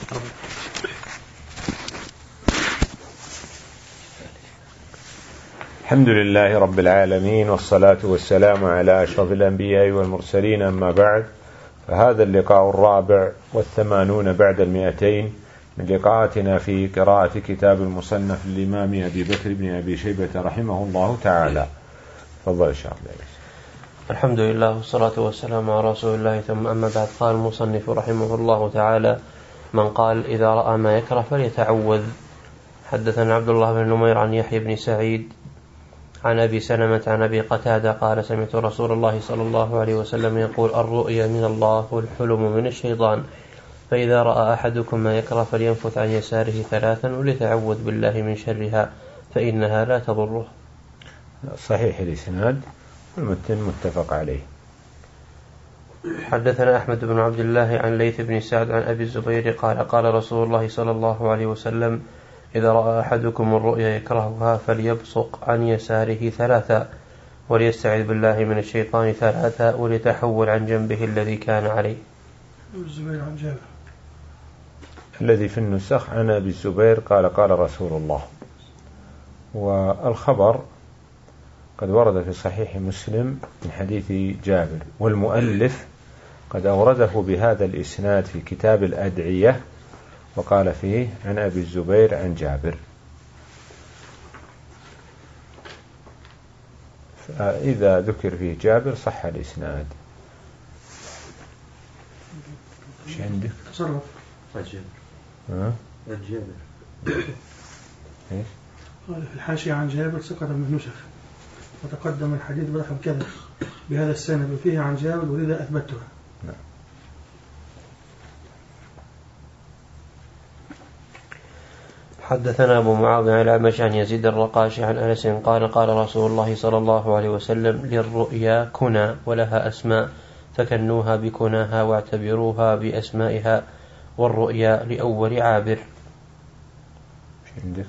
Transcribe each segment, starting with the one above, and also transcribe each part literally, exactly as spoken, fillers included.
الحمد لله رب العالمين، والصلاة والسلام على أشرف الأنبياء والمرسلين، أما بعد، فهذا اللقاء الرابع والثمانون بعد المئتين من لقاءاتنا في قراءة كتاب المصنف للإمام أبي بكر بن أبي شيبة رحمه الله تعالى. تفضل الشيخ. الحمد لله والصلاة والسلام على رسول الله، ثم أما بعد. قال المصنف رحمه الله تعالى: من قال إذا رأى ما يكره فليتعوذ. حدثنا عبد الله بن نمير عن يحيى بن سعيد عن أبي سلمة عن أبي قتادة قال: سمعت رسول الله صلى الله عليه وسلم يقول: الرؤيا من الله والحلم من الشيطان، فإذا رأى أحدكم ما يكره فلينفث عن يساره ثلاثا وليتعوذ بالله من شرها فإنها لا تضره. صحيح الإسناد والمتن متفق عليه. حدثنا أحمد بن عبد الله عن ليث بن سعد عن أبي الزبير قال: قال رسول الله صلى الله عليه وسلم: إذا رأى أحدكم الرؤيا يكرهها فليبصق عن يساره ثلاثا وليستعذ بالله من الشيطان ثلاثا وليتحول عن جنبه الذي كان عليه. الزبير عن جابر. الذي في النسخ عن أبي الزبير قال: قال رسول الله. والخبر قد ورد في صحيح مسلم من حديث جابر، والمؤلف قد أورده بهذا الإسناد في كتاب الأدعية وقال فيه عن أبي الزبير عن جابر. فإذا ذكر فيه جابر صح الإسناد. ايش عندك؟ تصرف الجابر. ها؟ الجابر. ايش؟ قال في الحاشية عن جابر سقط من النسخ، وتقدم الحديث برقم كذا بهذا السند وفيه عن جابر ولذا أثبتها. نعم. حدثنا أبو معاوية عن الأعمش عن يزيد الرقاشي عن أنس قال: قال رسول الله صلى الله عليه وسلم: للرؤيا كنى ولها أسماء فكنوها بكناها واعتبروها بأسمائها، والرؤيا لأول عابر. ايش عندك؟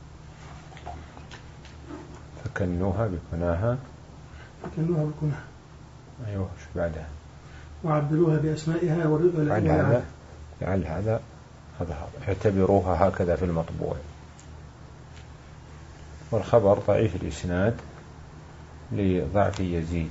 فكنوها بكناها فكنوها بكناها أيوه. شو بعدها؟ وعبروها بأسمائها، والرؤيا لأول عابر. لعل هذا هذا اعتبروها هكذا في المطبوع. والخبر ضعيف الإسناد لضعف يزيد.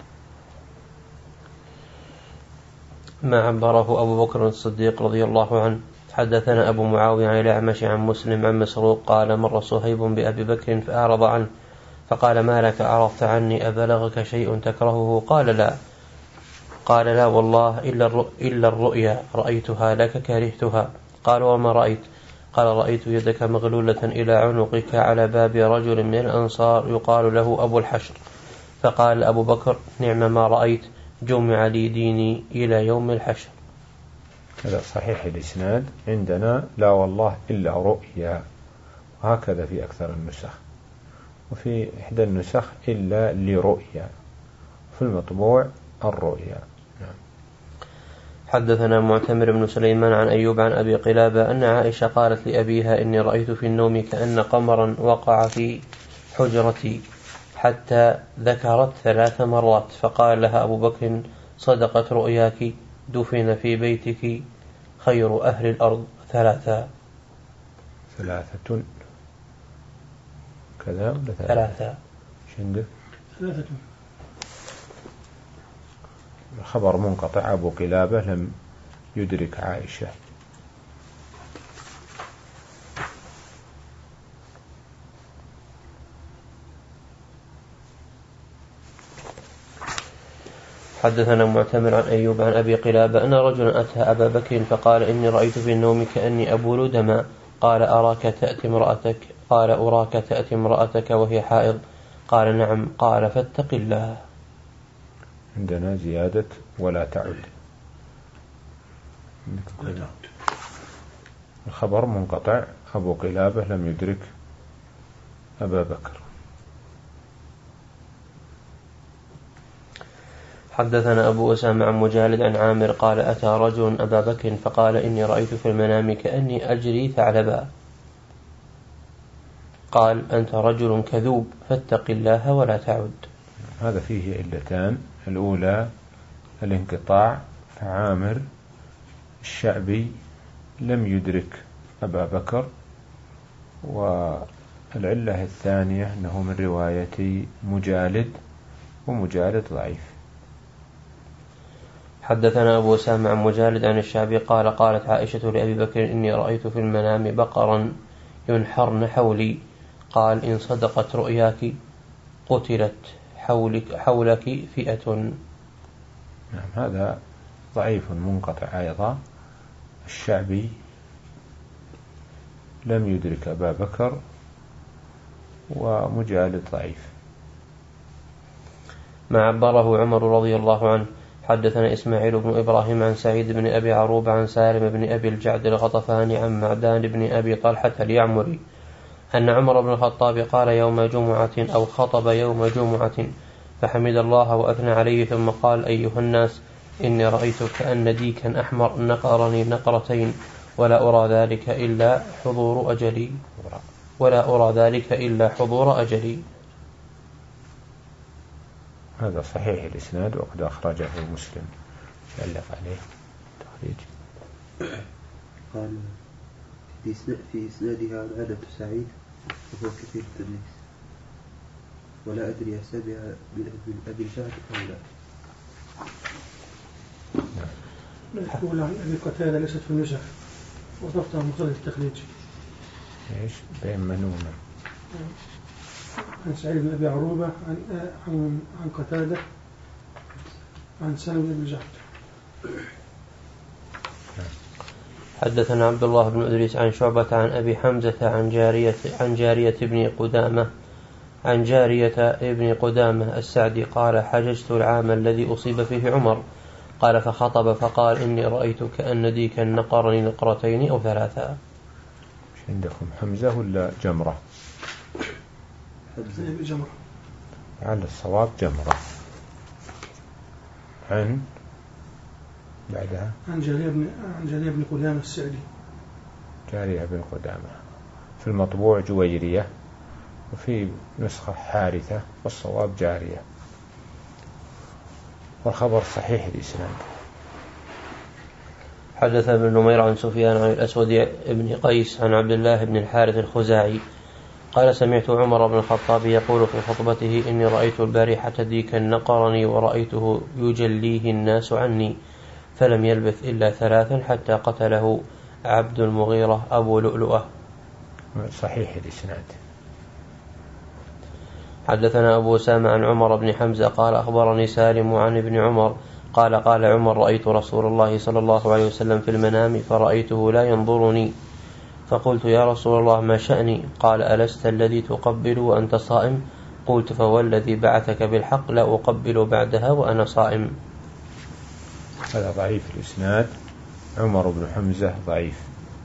ما عبره أبو بكر الصديق رضي الله عنه. حدثنا أبو معاوية عن الأعمش عن مسلم عن مسروق قال: مر صهيب بأبي بكر فأعرض عنه فقال: ما لك أعرضت عني؟ أبلغك شيء تكرهه؟ قال: لا. قال: لا والله إلا الرؤيا رأيتها لك كرهتها. قال: وما رأيت؟ قال: رأيت يدك مغلولة إلى عنقك على باب رجل من الأنصار يقال له أبو الحشر. فقال أبو بكر: نعم ما رأيت، جمع لي ديني إلى يوم الحشر. هذا صحيح الإسناد عندنا: لا والله إلا رؤيا، وهكذا في أكثر النسخ، وفي إحدى النسخ إلا لرؤيا، في المطبوع الرؤيا. نعم. حدثنا معتمر بن سليمان عن أيوب عن أبي قلابة أن عائشة قالت لأبيها: إني رأيت في النوم كأن قمرا وقع في حجرتي، حتى ذكرت ثلاث مرات. فقال لها أبو بكر: صدقت رؤياك، دفن في بيتك خير أهل الأرض ثلاثة. ثلاثة كذا ولا ثلاثة؟ ثلاثة. شندك؟ ثلاثة. الخبر منقطع. أبو قلابة لم يدرك عائشة. حدثنا معتمر عن أيوب عن أبي قلابة أن رجلا أتى أبا بكر فقال: إني رأيت في النوم كأني أبول دما. قال: أراك تأتي امرأتك؟ قال: أراك تأتي امرأتك وهي حائض. قال: نعم. قال: فاتق الله. عندنا زيادة ولا تعد. الخبر منقطع. أبو قلابة لم يدرك أبا بكر. حدثنا أبو أسامة عن مجالد عن عامر قال: أتى رجل أبا بكر فقال: إني رأيت في المنام كأني أجري ثعلبا. قال: أنت رجل كذوب، فاتق الله ولا تعد. هذا فيه علتان: الأولى الانقطاع، فعامر الشعبي لم يدرك أبا بكر. والعلة الثانية أنه من رواية مجالد، ومجالد ضعيف. حدثنا أبو أسامة عن مجالد عن الشعبي قال قالت عائشة لأبي بكر إني رأيت في المنام بقرا ينحرن حولي، قال إن صدقت رؤياك قتلت حولك, حولك فئة. نعم، هذا ضعيف منقطع أيضا. الشعبي لم يدرك أبا بكر، ومجالد ضعيف. ما عبره عمر رضي الله عنه. حدثنا إسماعيل بن إبراهيم عن سعيد بن أبي عروبة عن سالم بن أبي الجعد الغطفاني عن معدان بن أبي طلحة اليعمري أن عمر بن الخطاب قال يوم جمعة أو خطب يوم جمعة فحمد الله وأثنى عليه ثم قال أيها الناس إني رأيت كأن ديكا أحمر نقرني نقرتين ولا أرى ذلك إلا حضور أجلي ولا أرى ذلك إلا حضور أجلي. هذا صحيح الإسناد، وقد أخرجه مسلم علق عليه تخريج. قال في إسنادها عادة سعيد وهو كثير التدليس، ولا أدري أسابها بالأبي الجعد أو لا. نقول عن أبي قتادة ليست في النسخ وضبطها مختلف التخريج. إيش بين منونة عن سعيد بن أبي عروبة عن عن عن قتادة عن سالم بن أبي الجعد. حدثنا عبد الله بن إدريس عن شعبة عن أبي حمزة عن جارية عن جارية ابن قدامة عن جارية ابن قدامة السعدي قال حججت العام الذي أصيب فيه عمر، قال فخطب فقال إني رأيت كأن ديكا نقرني نقرتين أو ثلاثة. عندكم حمزة ولا جمرة؟ جمرة على الصواب جمرة. عن بعدها عن جارية بن عن جارية بن قدامة السعدي. جارية بن قدامة في المطبوع جويرية، وفي نسخة حارثة، والصواب جارية، والخبر صحيح الإسناد. حدث ابن نمير عن سفيان عن الأسود بن قيس عن عبد الله بن الحارث الخزاعي قال سمعت عمر بن الخطاب يقول في خطبته إني رأيت البارحة ديكا نقرني ورأيته يجليه الناس عني، فلم يلبث إلا ثلاثا حتى قتله عبد المغيرة أبو لؤلؤة. صحيح الإسناد. حدثنا أبو أسامة عن عمر بن حمزة قال أخبرني سالم عن ابن عمر قال قال عمر رأيت رسول الله صلى الله عليه وسلم في المنام فرأيته لا ينظرني، فقلت يا رسول الله ما شأني؟ قال ألست الذي تقبل وأنت صائم؟ قلت فوالذي بعثك بالحق لا أقبل بعدها وأنا صائم. هذا ضعيف الإسناد، عمر بن حمزة ضعيف.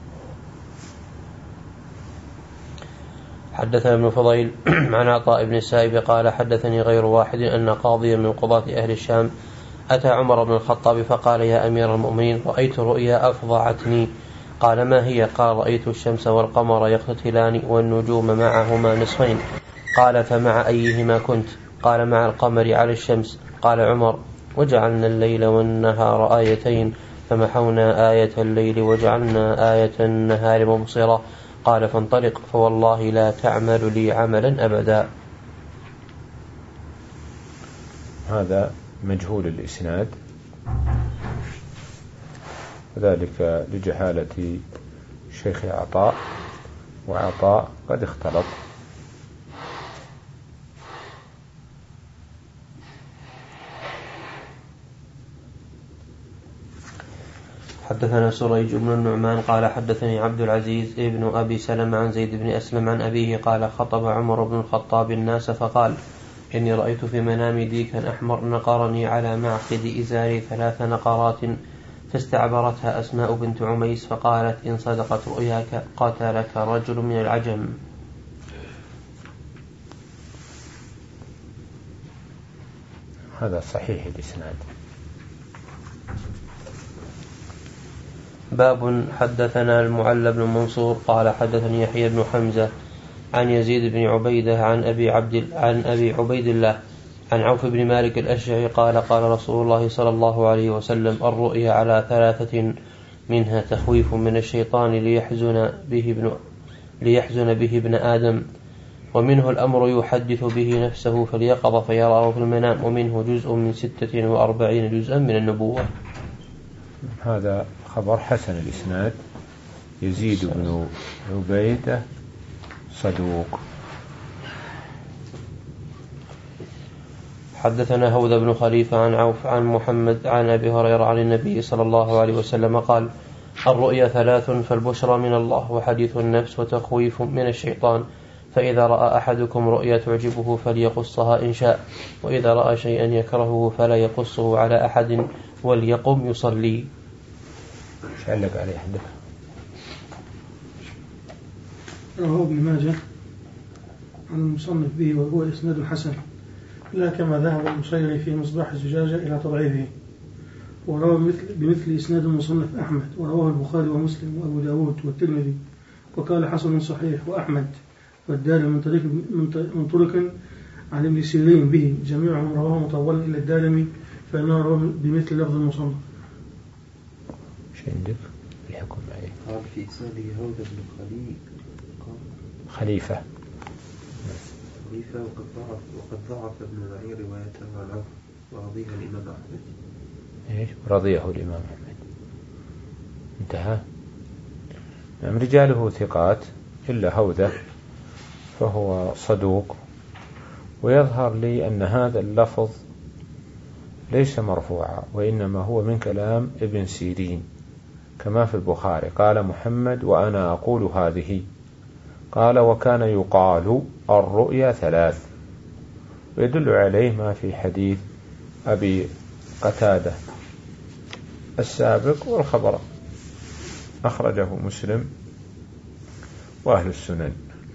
حدثنا ابن فضيل عن عطاء بن السائب قال حدثني غير واحد أن قاضيا من قضاة أهل الشام أتى عمر بن الخطاب فقال يا أمير المؤمنين رأيت رؤيا أفضعتني. قال ما هي؟ قال رأيت الشمس والقمر يقتتلان والنجوم معهما نصفين. قال فمع أيهما كنت؟ قال مع القمر على الشمس. قال عمر وجعلنا الليل والنهار آيتين فمحونا آية الليل وجعلنا آية النهار مبصرة. قال فانطلق فوالله لا تعمل لي عملا أبدا. هذا مجهول الإسناد، ذلك لجهالة شيخ عطاء، وعطاء قد اختلط. حدثنا سريج بن النعمان قال حدثني عبد العزيز ابن أبي سلمة عن زيد بن أسلم عن أبيه قال خطب عمر بن الخطاب الناس فقال إني رأيت في منامي ديكا أحمر نقرني على معقد إزاري ثلاث نقرات، فاستعبرتها أسماء بنت عميس فقالت إن صدقت رؤياك قاتلك رجل من العجم. هذا صحيح الإسناد. باب حدثنا المعلى بن منصور قال حدثني يحيى بن حمزة عن يزيد بن عبيدة عن أبي عبد عن أبي عبيد الله عن عوف بن مالك الأشجعي قال قال رسول الله صلى الله عليه وسلم الرؤيا على ثلاثة منها تخويف من الشيطان ليحزن به ابن, ليحزن به ابن آدم، ومنه الأمر يحدث به نفسه فليقظ فيراه في المنام، ومنه جزء من ستة وأربعين جزءا من النبوة. هذا خبر حسن الإسناد. يزيد بن عبيدة صدوق. حدثنا هوذ بن خليفة عن عوف عن محمد عن أبي هريرة عن النبي صلى الله عليه وسلم قال: الرؤيا ثلاث، فالبشرى من الله، وحديث النفس، وتخويف من الشيطان. فإذا رأى أحدكم رؤيا تعجبه فليقصها إن شاء، وإذا رأى شيئا يكرهه فلا يقصه على أحد وليقم يصلي. شعلق عليه حدث. رواه ابن ماجه عن المصنف به وهو إسناد حسن، لا كما ذهب البصيري في مصباح الزجاجة إلى تضعيفه، وروى بمثل, بمثل إسناد المصنف أحمد، ورواه البخاري ومسلم وأبو داود والترمذي، وقال حسن صحيح، وأحمد والدارمي من طريق من طرق عن ابن سيرين به، جميعهم رواه مطولا إلى الدارمي، فإنه رواه بمثل لفظ المصنف. شو عندك الحكم عليه؟ قال في إسناده هوذ بن خليفة خليفة خليفة وقد ضعف وقد ضعف ابن معين روايته عن عوف، ورضيها الإمام أحمد. إيش رضيه الإمام أحمد؟ انتهى. نعم، رجاله ثقات إلا هوذة فهو صدوق. ويظهر لي أن هذا اللفظ ليس مرفوعا، وإنما هو من كلام ابن سيرين كما في البخاري. قال محمد وأنا أقول هذه. قال وكان يقال الرؤيا ثلاث، ويدل عليه ما في حديث أبي قتادة السابق، والخبر أخرجه مسلم وأهل السنن.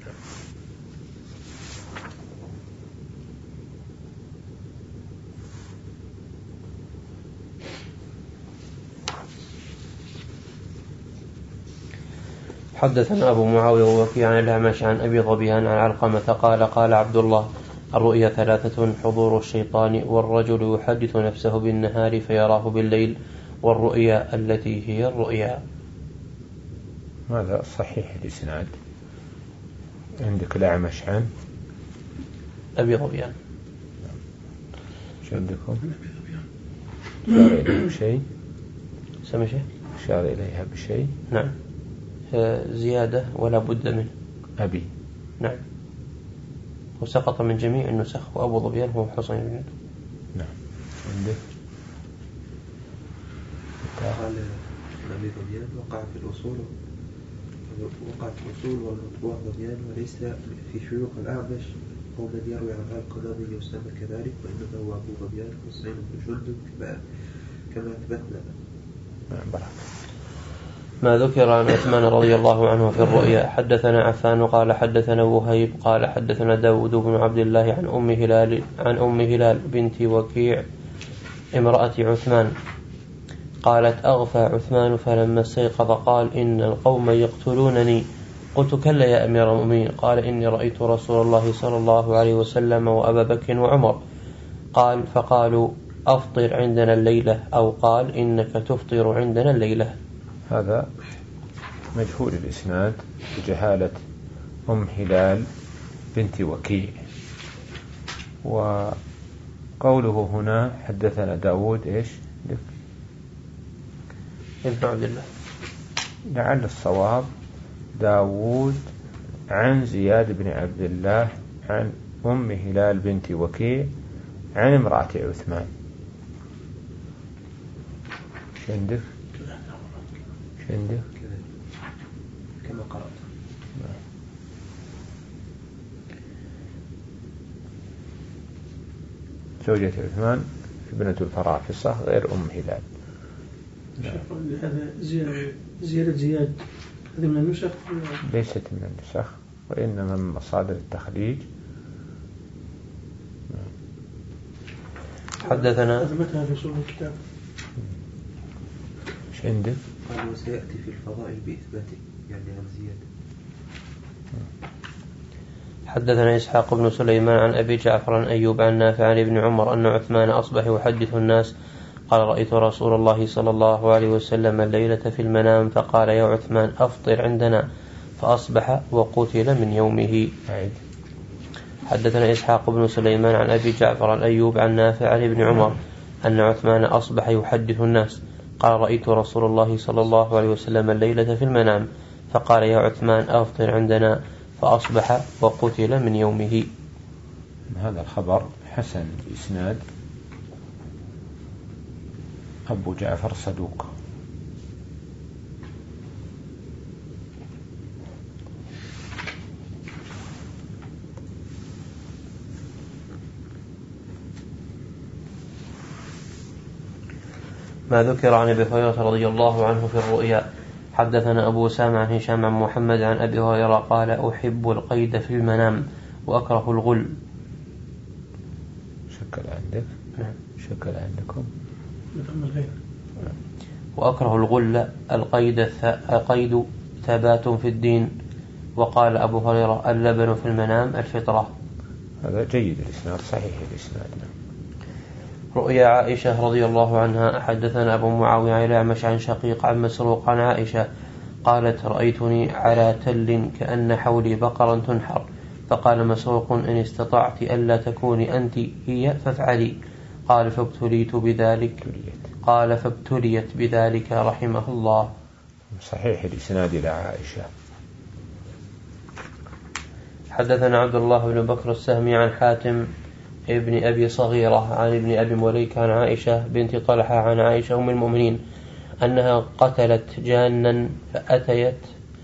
حدثنا أبو معاوية ووكيع عن الأعمش عن أبي ظبيان عن علقمة قال: قال عبد الله: الرؤيا ثلاثة، حضور الشيطان، والرجل يحدث نفسه بالنهار فيراه بالليل، والرؤيا التي هي الرؤيا. هذا صحيح الإسناد. عندك الأعمش عن أبي ظبيان. شو عندكم؟ شار إليها بشيء؟ سمي شيء؟ شار إليها بشيء؟ نعم، زيادة ولا بد منه. أبي. نعم، وسقط من جميع النسخ، وأبو ظبيان هو حسين بن عبد. نعم. عندك قال أبي ظبيان وقع في الأصول وقع في الأصول والمطبوع ظبيان، وليس في شيوخ الأعمش هو من يروي عن القناضي يسمى كذلك، وإنما هو أبو ظبيان حسين بن جندب كما أثبتنا. نعم. بركة. ما ذكر عن عثمان رضي الله عنه في الرؤيا. حدثنا عفان قال حدثنا وهيب قال حدثنا داود بن عبد الله عن أم هلال عن أم هلال بنت وكيع امرأة عثمان قالت: أغفى عثمان فلما استيقظ قال: إن القوم يقتلونني. قلت: كلا يا أمير المؤمنين. قال: إني رأيت رسول الله صلى الله عليه وسلم وأبا بكر وعمر. قال: فقالوا: أفطر عندنا الليلة، أو قال: إنك تفطر عندنا الليلة. هذا مجهول الإسناد بجهالة أم هلال بنت وكيع. وقوله هنا حدثنا داود إيش ابن عبد الله، لعل الصواب داود عن زياد بن عبد الله عن أم هلال بنت وكيع عن امرأة عثمان. شندك شندك كما قرأت. زوجة عثمان ابنة الفرافصة غير أم هلال. هذا زيادة زياد هذه من النسخ؟ ليست من النسخ، وإنما من مصادر التخريج. حدثنا أثبتها في صلب الكتاب. ايش عندك؟ قال: وسيأتي في الفضائل بإثباته، يعني عن زيادة. حدثنا إسحاق بن سليمان عن أبي جعفر عن أيوب عن نافع عن ابن عمر أن عثمان أصبح يحدث الناس قال رأيت رسول الله صلى الله عليه وسلم الليلة في المنام فقال يا عثمان أفطر عندنا، فأصبح وقتل من يومه. حدثنا إسحاق بن سليمان عن أبي جعفر عن أيوب عن نافع عن ابن عمر أن عثمان أصبح يحدث الناس قال رأيت رسول الله صلى الله عليه وسلم الليلة في المنام فقال يا عثمان أفطر عندنا، فأصبح وقتل من يومه. هذا الخبر حسن بإسناد، أبو جعفر صدوق. ما ذكر عن أبي هريرة رضي الله عنه في الرؤيا. حدثنا أبو سامع عن هشام عن محمد عن أبي هريرة قال أحب القيد في المنام وأكره الغل. شكل عندك شكل عندكم وأكره الغل القيد القيد ثبات في الدين. وقال أبو هريرة اللبن في المنام الفطرة. هذا جيد الإسناد، صحيح الإسناد. رؤيا عائشة رضي الله عنها. حدثنا أبو معاوية عن الأعمش عن شقيق عن مسروق عن عائشة قالت رأيتني على تل كأن حولي بقرا تنحر، فقال مسروق إن استطعت ألا تكوني أنت هي فافعلي. قال فابتليت بذلك قال فابتليت بذلك رحمه الله. صحيح الإسناد إلى عائشة. حدثنا عبد الله بن بكر السهمي عن حاتم ابن أبي صغيرة عن ابن أبي مليك عن عائشة بنت طلحة عن عائشة أم المؤمنين أنها قتلت جانا فأتيت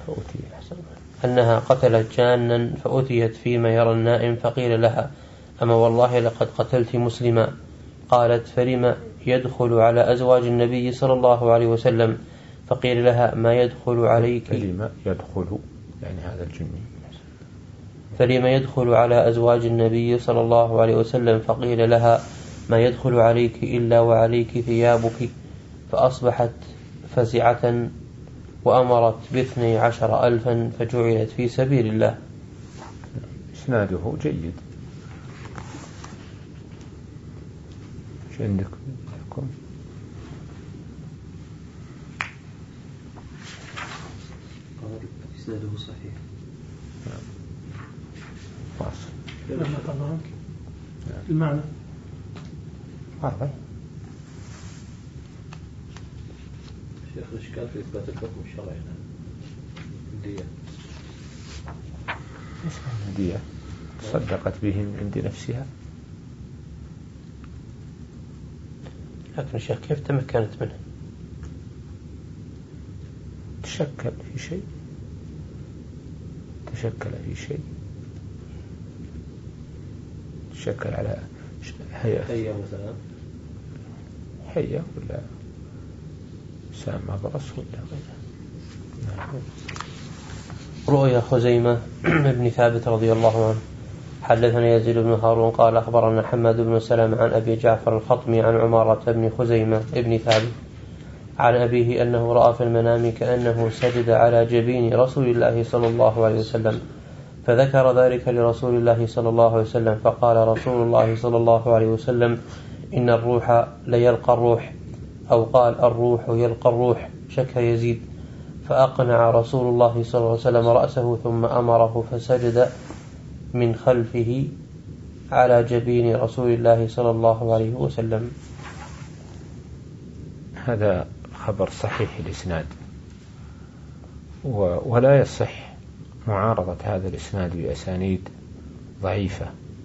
أنها قتلت جانا فأتيت فيما يرى النائم فقيل لها أما والله لقد قتلت مسلما. قالت فلما يدخل على أزواج النبي صلى الله عليه وسلم؟ فقيل لها ما يدخل عليك فلما يدخل يعني هذا الجني فلما يدخل على أزواج النبي صلى الله عليه وسلم؟ فقيل لها ما يدخل عليك إلا وعليك ثيابك. فأصبحت فزعة وأمرت باثني عشر ألفا فجعلت في سبيل الله. إسناده جيد. ايش عندكم؟ قال إسناده صحيح. واصل. لما طبعاً المعنى واضح. شيخ الإشكال في إثبات الحكم الشرعي الدية. إيش معنى دية؟ صدقت به من عند نفسها. لكن الشيخ كيف تمكنت منه؟ تشكل في شيء تشكل في شيء تشكل على هيئة هيئة مثلا هيئة ولا سامة برص ولا غيره. رؤيا خزيمة ابن ثابت رضي الله عنه. حدثنا يزيد بن هارون قال أخبرنا حماد بن سلام عن أبي جعفر الخطمي عن عمارة بن خزيمة ابن ثابت عن أبيه أنه رأى في المنام كأنه سجد على جبين رسول الله صلى الله عليه وسلم، فذكر ذلك لرسول الله صلى الله عليه وسلم، فقال رسول الله صلى الله عليه وسلم إن الروح ليلقى الروح، أو قال الروح يلقى الروح، شك يزيد. فأقنع رسول الله صلى الله عليه وسلم رأسه ثم أمره فسجد من خلفه على جبين رسول الله صلى الله عليه وسلم. هذا خبر صحيح الإسناد، ولا يصح معارضة هذا الإسناد بأسانيد ضعيفة.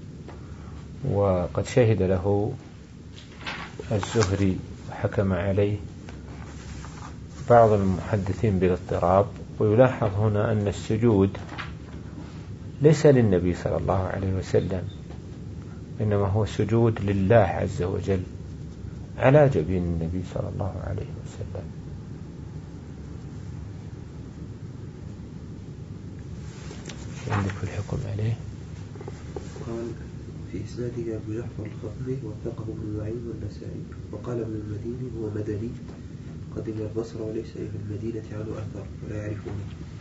وقد شهد له الزهري وحكم عليه بعض المحدثين بالاضطراب. ويلاحظ هنا أن السجود ليس للنبي صلى الله عليه وسلم، إنما هو سجود لله عز وجل على جبين النبي صلى الله عليه وسلم. عندك في الحكم عليه؟ قال في إسناده أبو جعفر الخطمي وثقه ابن معين والنسائي. وقال ابن المديني هو مدني قدم البصرة وليس في المدينة عنه أثر ولا يعرفونه.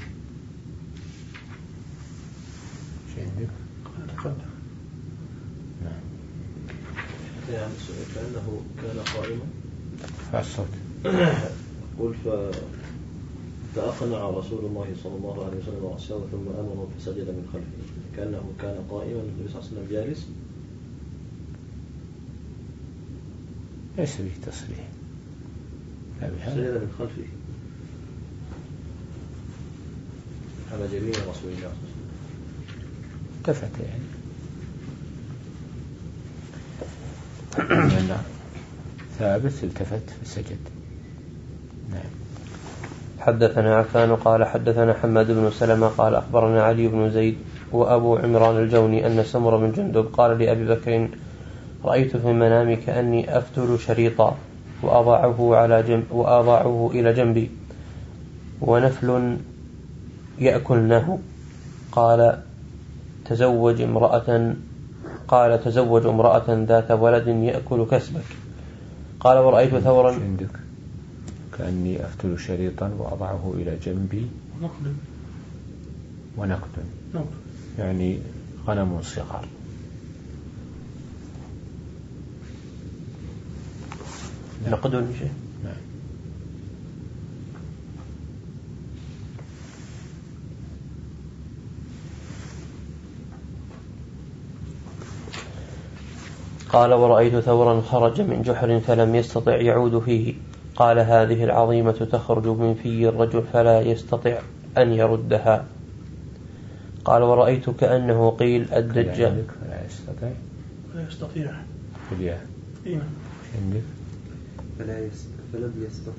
شيء عندك؟ يعني كأنه كان قائما فالصوت قل فأقنع رسول الله صلى الله عليه وسلم رأسه ثم أمر فسجد من خلفه كأنه كان قائما النبي صلى الله عليه وسلم جالس. ليس به تصريح. سجد من خلفه على جبين رسول الله التفت يعني لأنه ثابت التفت فسجد. نعم. حدثنا عفان قال حدثنا حماد بن سلمة قال أخبرنا علي بن زيد وأبو عمران الجوني أن سمر بن جندب قال لأبي بكر رأيت في المنام كأني أفتل شريطا وأضعه على جنب وأضعه إلى جنبي ونفل يأكلنه. قال تزوج امرأة قال تزوج امرأة ذات ولد يأكل كسبك. قال ورأيت ثورا عندك كأني أفتل شريطا وأضعه إلى جنبي ونقد ونقد نقد يعني غنم صغار. نقد شيء. نعم. قال ورأيت ثورا خرج من جحر فلم يستطع يعود فيه. قال هذه العظيمة تخرج من في الرجل فلا يستطيع أن يردها. قال ورأيت كأنه قيل الدجال فلا يستطيع فلا يستطيع فلا عندك فلا يس... فلم يستطيع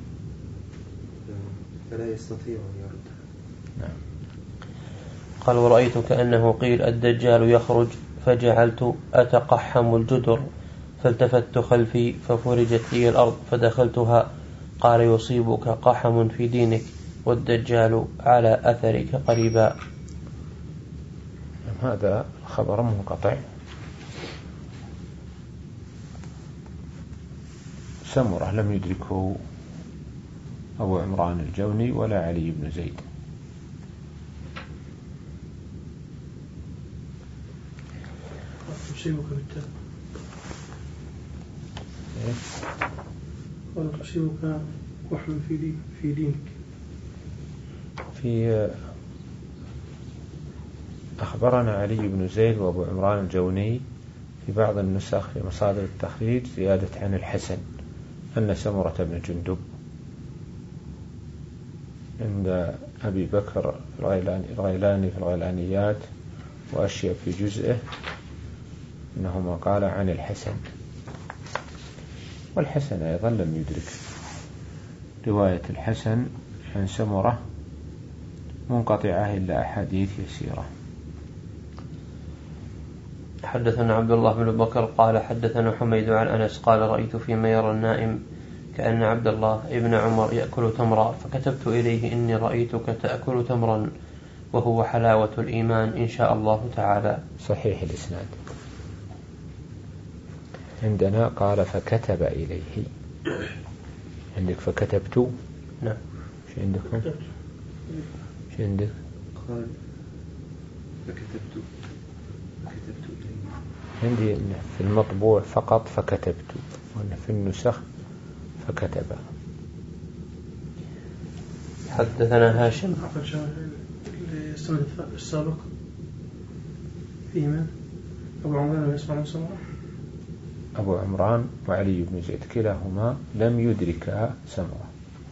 فلا يستطيع أن يردها. نعم. قال ورأيت كأنه قيل الدجال يخرج فجعلت أتقحم الجدر فالتفت خلفي ففرجت لي الأرض فدخلتها. قال يصيبك قحم في دينك والدجال على أثرك قريبا. هذا خبر منقطع. سمرة لم يدركه أبو عمران الجوني ولا علي بن زيد. تصيبك بالتاب قال تصيبك وحل في دين في دينك. في أخبرنا علي بن زيد وأبو عمران الجوني في بعض النسخ في مصادر التخريج زيادة عن الحسن أن سمرة بن جندب عند أبي بكر الغيلاني في الغيلانيات وأشياء في جزئه إنهما قال عن الحسن، والحسن أيضا لم يدرك. رواية الحسن عن سمرة منقطعة إلا أحاديث يسيرة. حدثنا عبد الله بن بكر قال حدثنا حميد عن أنس قال رأيت فيما يرى النائم كأن عبد الله ابن عمر يأكل تمرا فكتبت إليه إني رأيتك تأكل تمرا وهو حلاوة الإيمان إن شاء الله تعالى. صحيح الإسناد. عندنا قال فكتب إليه، عندك فكتبت. نعم. شو عندك؟ شو عندك؟ قال فكتبت فكتبت إليه. عندي في المطبوع فقط فكتبت، وأن في النسخ فكتب. حدثنا هاشم السند السابق فيما أبو عمران ويسمع عن سمرة. أبو عمران وعلي بن زيد كلاهما لم يدركا سمرة.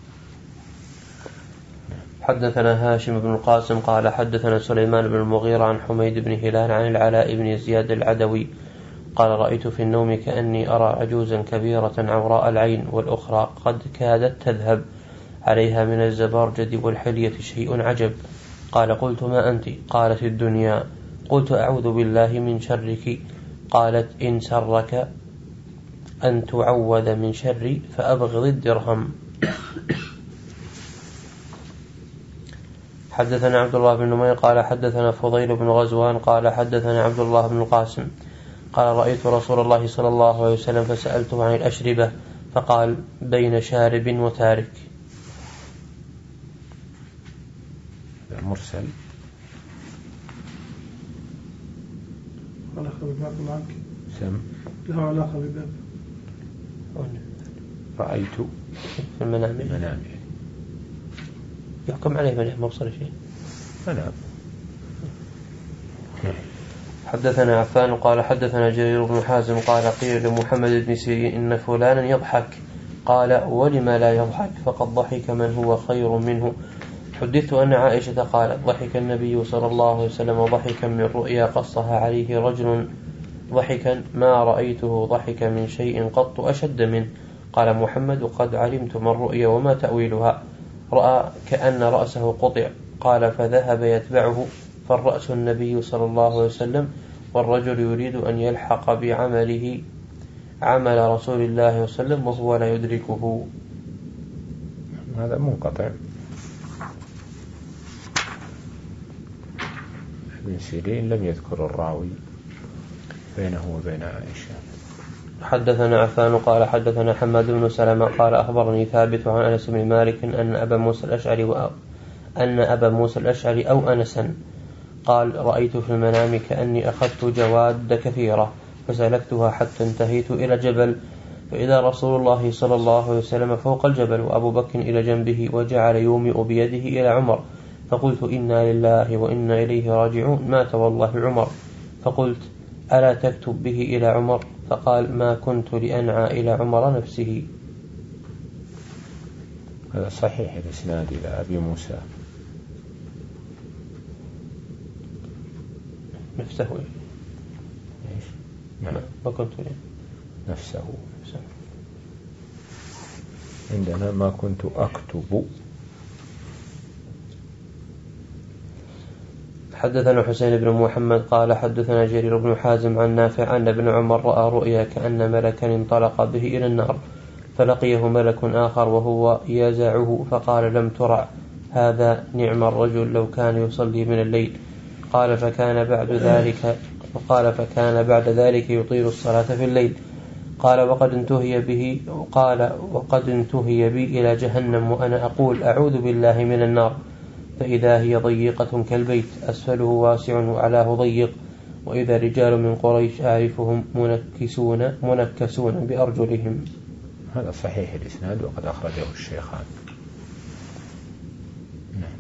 حدثنا هاشم بن القاسم قال حدثنا سليمان بن المغيرة عن حميد بن هلال عن العلاء بن زياد العدوي قال رأيت في النوم كأني أرى عجوزا كبيرة عوراء العين والأخرى قد كادت تذهب عليها من الزبرجد والحلية شيء عجب. قال قلت ما أنت؟ قالت الدنيا. قلت أعوذ بالله من شرك. قالت إن سرك أن تعوذ من شري فأبغض الدرهم. حدثنا عبد الله بن نمير قال حدثنا فضيل بن غزوان قال حدثنا عبد الله بن القاسم قال رأيت رسول الله صلى الله عليه وسلم فسألته عن الأشربة فقال بين شارب وتارك. مرسل. علاقة بالباب الله عنك. سم له علاقة بالباب. رأيت في المنام منام يحكم عليه منام ما بصر شيء منام. حدثنا عفان قال حدثنا جرير بن حازم قال قيل لمحمد بن سيرين إن فلانا يضحك قال ولما لا يضحك فقد ضحك من هو خير منه. حدثت أن عائشة قالت ضحك النبي صلى الله عليه وسلم ضحكا من رؤيا قصها عليه رجل ضحكا ما رأيته ضحك من شيء قط أشد منه. قال محمد قد علمت من رؤيا وما تأويلها. رأى كأن رأسه قطع قال فذهب يتبعه فالرأس النبي صلى الله عليه وسلم والرجل يريد أن يلحق بعمله عمل رسول الله صلى الله عليه وسلم وهو لا يدركه. هذا منقطع. ابن سيرين لم يذكر الراوي بينه وبين عائشة. حدثنا عفان قال حدثنا حماد بن سلمة قال أخبرني ثابت عن أنس بن مالك أن أبا موسى الأشعري و... أن أبا موسى الأشعري أو أنسا قال رأيت في المنام كأني أخذت جواد كثيرة فسلكتها حتى انتهيت إلى جبل فإذا رسول الله صلى الله عليه وسلم فوق الجبل وأبو بكر إلى جنبه وجعل يومئ بيده إلى عمر فقلت إنا لله وإنا إليه راجعون مات والله عمر. فقلت ألا تكتب به إلى عمر فقال ما كنت لأنعى إلى عمر نفسه. هذا صحيح الإسناد إلى أبي موسى نفسه إيش؟ نعم ما كنت نفسه. عندنا ما كنت أكتب. حدثنا حسين بن محمد قال حدثنا جرير بن حازم عن نافع أن ابن عمر رأى رؤيا كأن ملكا انطلق به إلى النار فلقيه ملك آخر وهو يزعه فقال لم ترع هذا نعم الرجل لو كان يصلي من الليل. قال فكان بعد ذلك قال فكان بعد ذلك يطيل الصلاة في الليل. قال وقد انتهي به قال وقد انتهي بي إلى جهنم وأنا أقول أعوذ بالله من النار فإذا هي ضيقة كالبيت أسفله واسع وعلاه ضيق وإذا رجال من قريش أعرفهم منكسون منكسون بأرجلهم. هذا صحيح الإسناد وقد أخرجه الشيخان. نعم.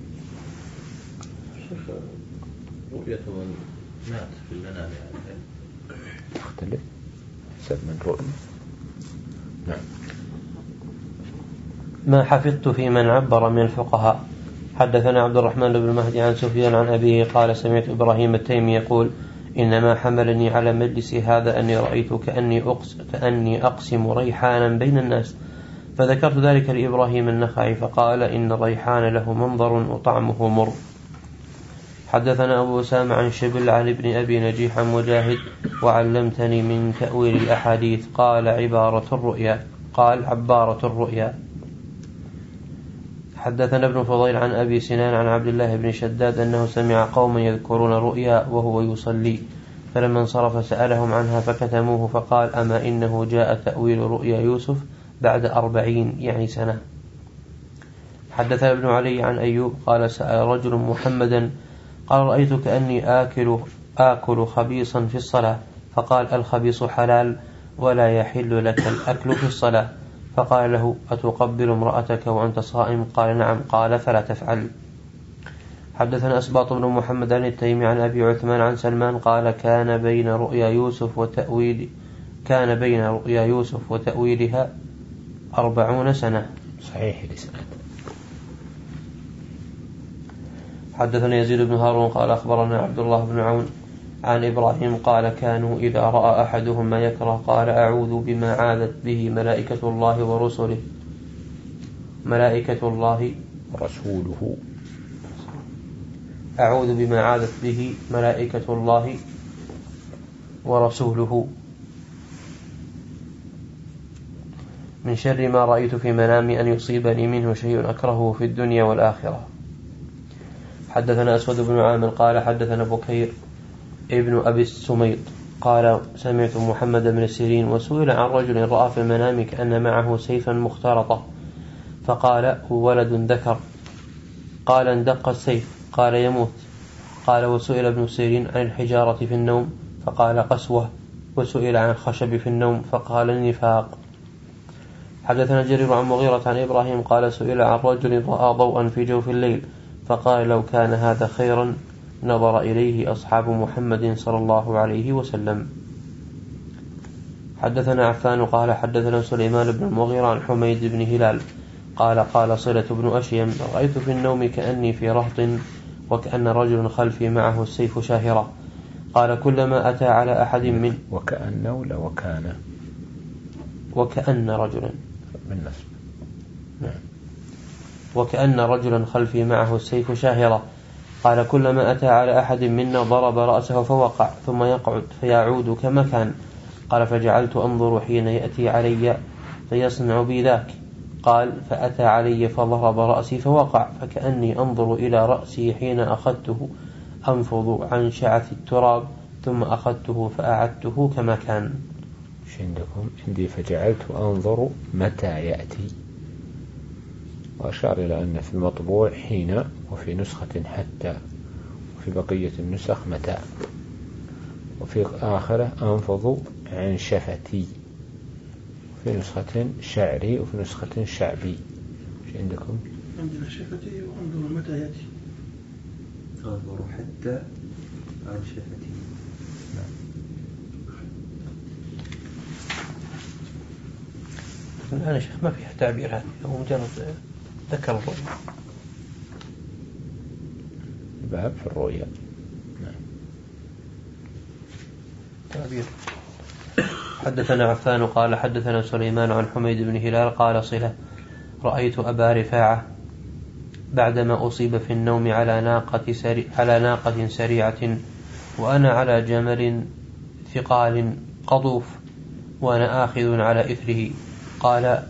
رؤية من مات في المنام يعني تختلف حسب من رؤية. نعم. ما حفظت في من عبر من الفقهاء. حدثنا عبد الرحمن بن مهدي عن سفيان عن أبيه قال سمعت إبراهيم التيمي يقول إنما حملني على مجلس هذا أني رأيت كأني, أقس كأني أقسم ريحانا بين الناس فذكرت ذلك لإبراهيم النخعي فقال إن الريحان له منظر وطعمه مر. حدثنا أبو أسامة عن شبل عن ابن أبي نجيح عن مجاهد وعلمتني من تأويل الأحاديث قال عبارة الرؤيا قال عبارة الرؤيا. حدثنا ابن فضيل عن أبي سنان عن عبد الله بن شداد أنه سمع قوما يذكرون رؤيا وهو يصلي فلما انصرف سألهم عنها فكتموه فقال أما إنه جاء تأويل رؤيا يوسف بعد أربعين يعني سنة. حدثنا ابن علي عن أيوب قال سأل رجل محمدا قال رأيت كأني آكل, آكل خبيصا في الصلاة فقال الخبيص حلال ولا يحل لك الأكل في الصلاة فقال له أتقبل امرأتك وأنت صائم قال نعم قال فلا تفعل. حدثنا أسباط بن محمد عن التيمي عن أبي عثمان عن سلمان قال كان بين رؤيا يوسف وتأويل كان بين رؤيا يوسف وتأويلها أربعون سنة. صحيح الإسناد. حدثنا يزيد بن هارون قال أخبرنا عبد الله بن عون عن إبراهيم قال كانوا إذا رأى أحدهم ما يكره قال أعوذ بما عاذت به ملائكة الله ورسله ملائكة الله ورسوله أعوذ بما عاذت به ملائكة الله ورسوله من شر ما رأيت في منامي أن يصيبني منه شيء أكرهه في الدنيا والآخرة. حدثنا أسود بن عامر قال حدثنا بكير ابن أبي السميط قال سمعت محمد بن سيرين وسئل عن رجل رأى في المنام كأن معه سيفا مختلطة فقال ولد ذكر قال اندق السيف قال يموت. قال وسئل ابن سيرين عن الحجارة في النوم فقال قسوة وسئل عن الخشب في النوم فقال النفاق. حدثنا جرير عن مغيرة عن إبراهيم قال سئل عن رجل رأى ضوءا في جوف الليل فقال لو كان هذا خيرا نظر إليه أصحاب محمد صلى الله عليه وسلم. حدثنا عفان قال حدثنا سليمان بن المغيرة عن حميد بن هلال قال قال صلة بن أشيم رأيت في النوم كأني في رهط وكأن رجل خلفي معه السيف شاهرة قال كلما أتى على أحد من وكأن ولا وكان وكأن رجلا بالنسبة نعم وكأن رجلا خلفي معه السيف شاهرة قال كلما أتى على أحد منا ضرب رأسه فوقع ثم يقعد فيعود كما كان قال فجعلت أنظر حين يأتي علي فيصنع بي ذاك قال فأتى علي فضرب رأسي فوقع فكأني أنظر إلى رأسي حين أخذته أنفض عن شعث التراب ثم أخذته فأعدته كما كان. ايش عندكم؟ عندي فجعلت أنظر متى يأتي، وأشار إلى أن في المطبوع حين وفي نسخة حتى وفي بقية النسخ متى وفي آخرة أنفض عن شفتي في نسخة شعري وفي نسخة شعبي. ايش عندكم؟ عندنا شفتي وأنظر متى يأتي أنظر حتى عن شفتي. الآن يا شيخ ما فيها تعبير هذا، هو مجرد ذكر الرؤيا باب في الرؤيا. نعم. تعبير. حدثنا عفان قال حدثنا سليمان عن حميد بن هلال قال صلة رأيت أبا رفاعة بعدما أصيب في النوم على ناقة, سري على ناقة سريعة وأنا على جمل ثقال قضوف وأنا آخذ على إثره قال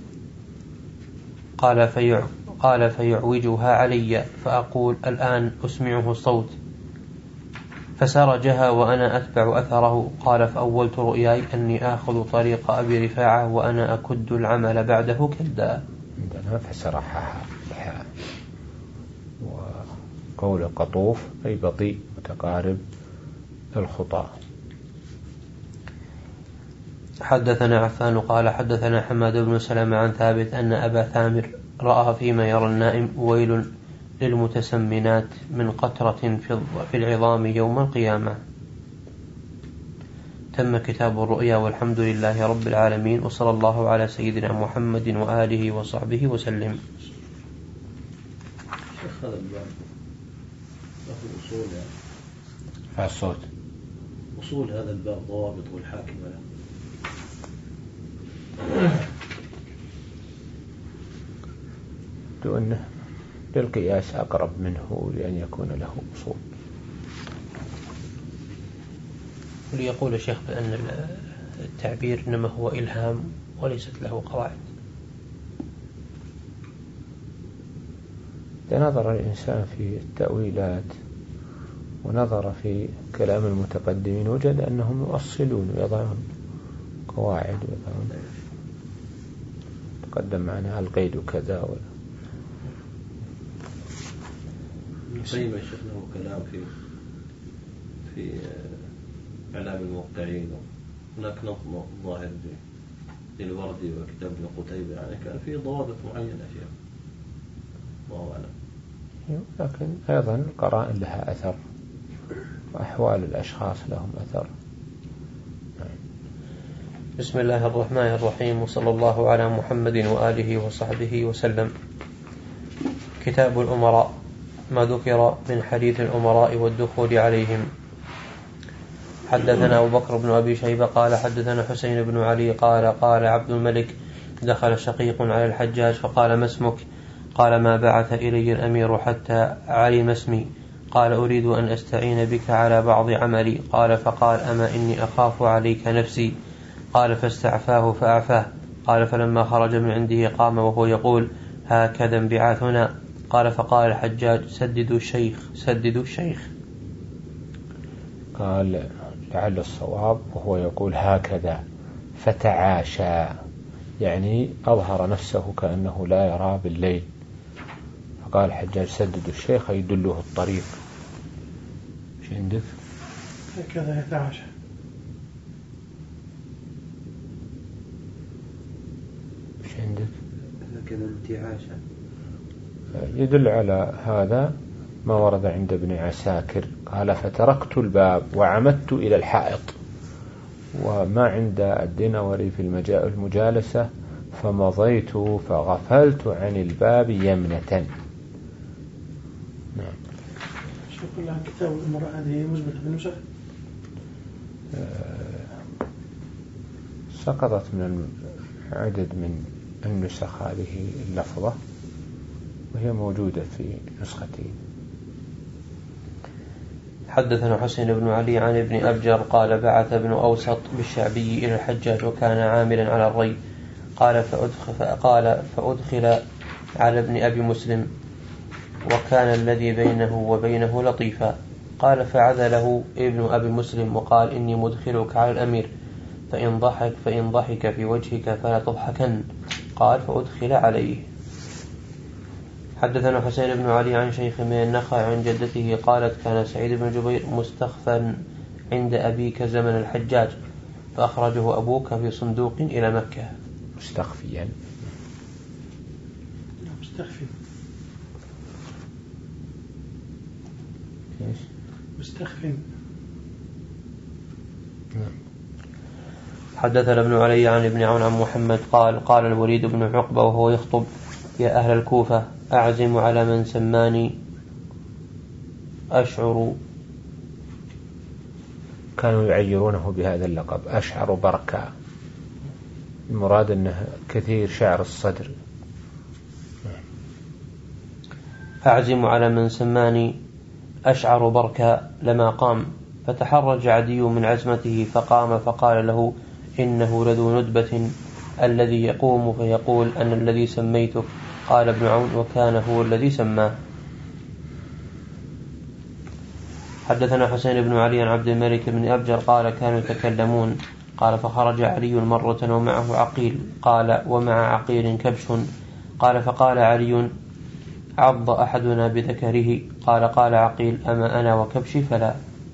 قال, فيع قال فيعوجها علي فأقول الآن أسمعه الصوت فسرجها وأنا أتبع أثره. قال فأولت رؤياي أني آخذ طريق أبي رفاعة وأنا أكد العمل بعده كدا. عندنا فسرحها بحاء، وقول قطوف أي بطيء متقارب الخطى. حدثنا عفان قال حدثنا حماد بن سلمة عن ثابت أن أبا ثامر رأى فيما يرى النائم ويل للمتسمنات من قطرة في العظام يوم القيامة. تم كتاب الرؤيا والحمد لله رب العالمين وصلى الله على سيدنا محمد وآله وصحبه وسلم. شيخ هذا الباب له أصول يعني الصوت أصول هذا الباب ضوابط والحاكم له لأنه للقياس أقرب منه لأن يكون له أصول. ليقول الشيخ بأن التعبير إنما هو إلهام وليست له قواعد. إذا نظر الإنسان في التأويلات ونظر في كلام المتقدمين وجد أنهم يؤصلون ويضعون قواعد ويضعون. تقدم معنا القيد كذا ولا طيب يا شيخ له كلام في في إعلام الموقعين. هناك نظم ظاهر للوردي وكتاب ابن قتيبة يعني كان في ضوابط معينة فيها الله أعلم. لكن أيضا القرائن لها أثر وأحوال الأشخاص لهم أثر. بسم الله الرحمن الرحيم وصلى الله على محمد وآله وصحبه وسلم. كتاب الأمراء ما ذكر من حديث الأمراء والدخول عليهم. حدثنا أبو بكر بن أبي شيبة قال حدثنا حسين بن علي قال قال عبد الملك دخل شقيق على الحجاج فقال ما اسمك؟ قال ما بعث إلي الأمير حتى علم اسمي. قال أريد أن أستعين بك على بعض عملي. قال فقال أما إني أخاف عليك نفسي. قال فاستعفاه فأعفاه. قال فلما خرج من عنده قام وهو يقول هكذا انبعاثنا. قال فقال الحجاج سددوا الشيخ سددوا الشيخ. قال لعل الصواب وهو يقول هكذا فتعاشى يعني أظهر نفسه كأنه لا يرى بالليل. فقال الحجاج سددوا الشيخ يدله الطريق. ايش عندك؟ هكذا يتعاشى. ايش عندك؟ هكذا انتعاشا. يدل على هذا ما ورد عند ابن عساكر قال فتركت الباب وعمدت إلى الحائط، وما عند الدينوري في المجالسة فمضيت فغفلت عن الباب يمنة. نعم. شوف لها كتاب الأمراء هذه مثبتة بالنسخ. سقطت من عدد من النسخ هذه اللفظة وهي موجودة في نسختين. حدثنا حسين بن علي عن ابن أبجر قال بعث ابن أوسط بالشعبي إلى الحجاج وكان عاملا على الري، قال فأدخل, فقال فأدخل على ابن أبي مسلم وكان الذي بينه وبينه لطيفا، قال فعذله ابن أبي مسلم وقال إني مدخلك على الأمير فإن ضحك فإن ضحك في وجهك فلا تضحكن، قال فأدخل عليه. حدثنا حسين بن علي عن شيخ من النخع عن جدته قالت كان سعيد بن جبير مستخفا عند أبيك زمن الحجاج فأخرجه أبوك في صندوق إلى مكة. مستخفيا مستخفي ايش؟ مستخفي. حدثنا ابن علي عن ابن عون عن محمد قال قال الوليد بن عقبة وهو يخطب يا أهل الكوفة أعزم على من سماني أشعر. كانوا يعيرونه بهذا اللقب أشعر بركة، المراد أنه كثير شعر الصدر. أعزم على من سماني أشعر بركة لما قام، فتحرج عدي من عزمته فقام فقال له إنه لذو ندبة الذي يقوم فيقول أنا الذي سميتك. قال ابن عون وكان هو الذي سماه. حدثنا حسين بن علي عن عبد الملك بن أبجر قال كانوا يتكلمون قال فخرج علي مرة ومعه عقيل قال ومع عقيل كبش، قال فقال علي عض أحدنا بذكره، قال قال عقيل أما أنا وكبشي فلا.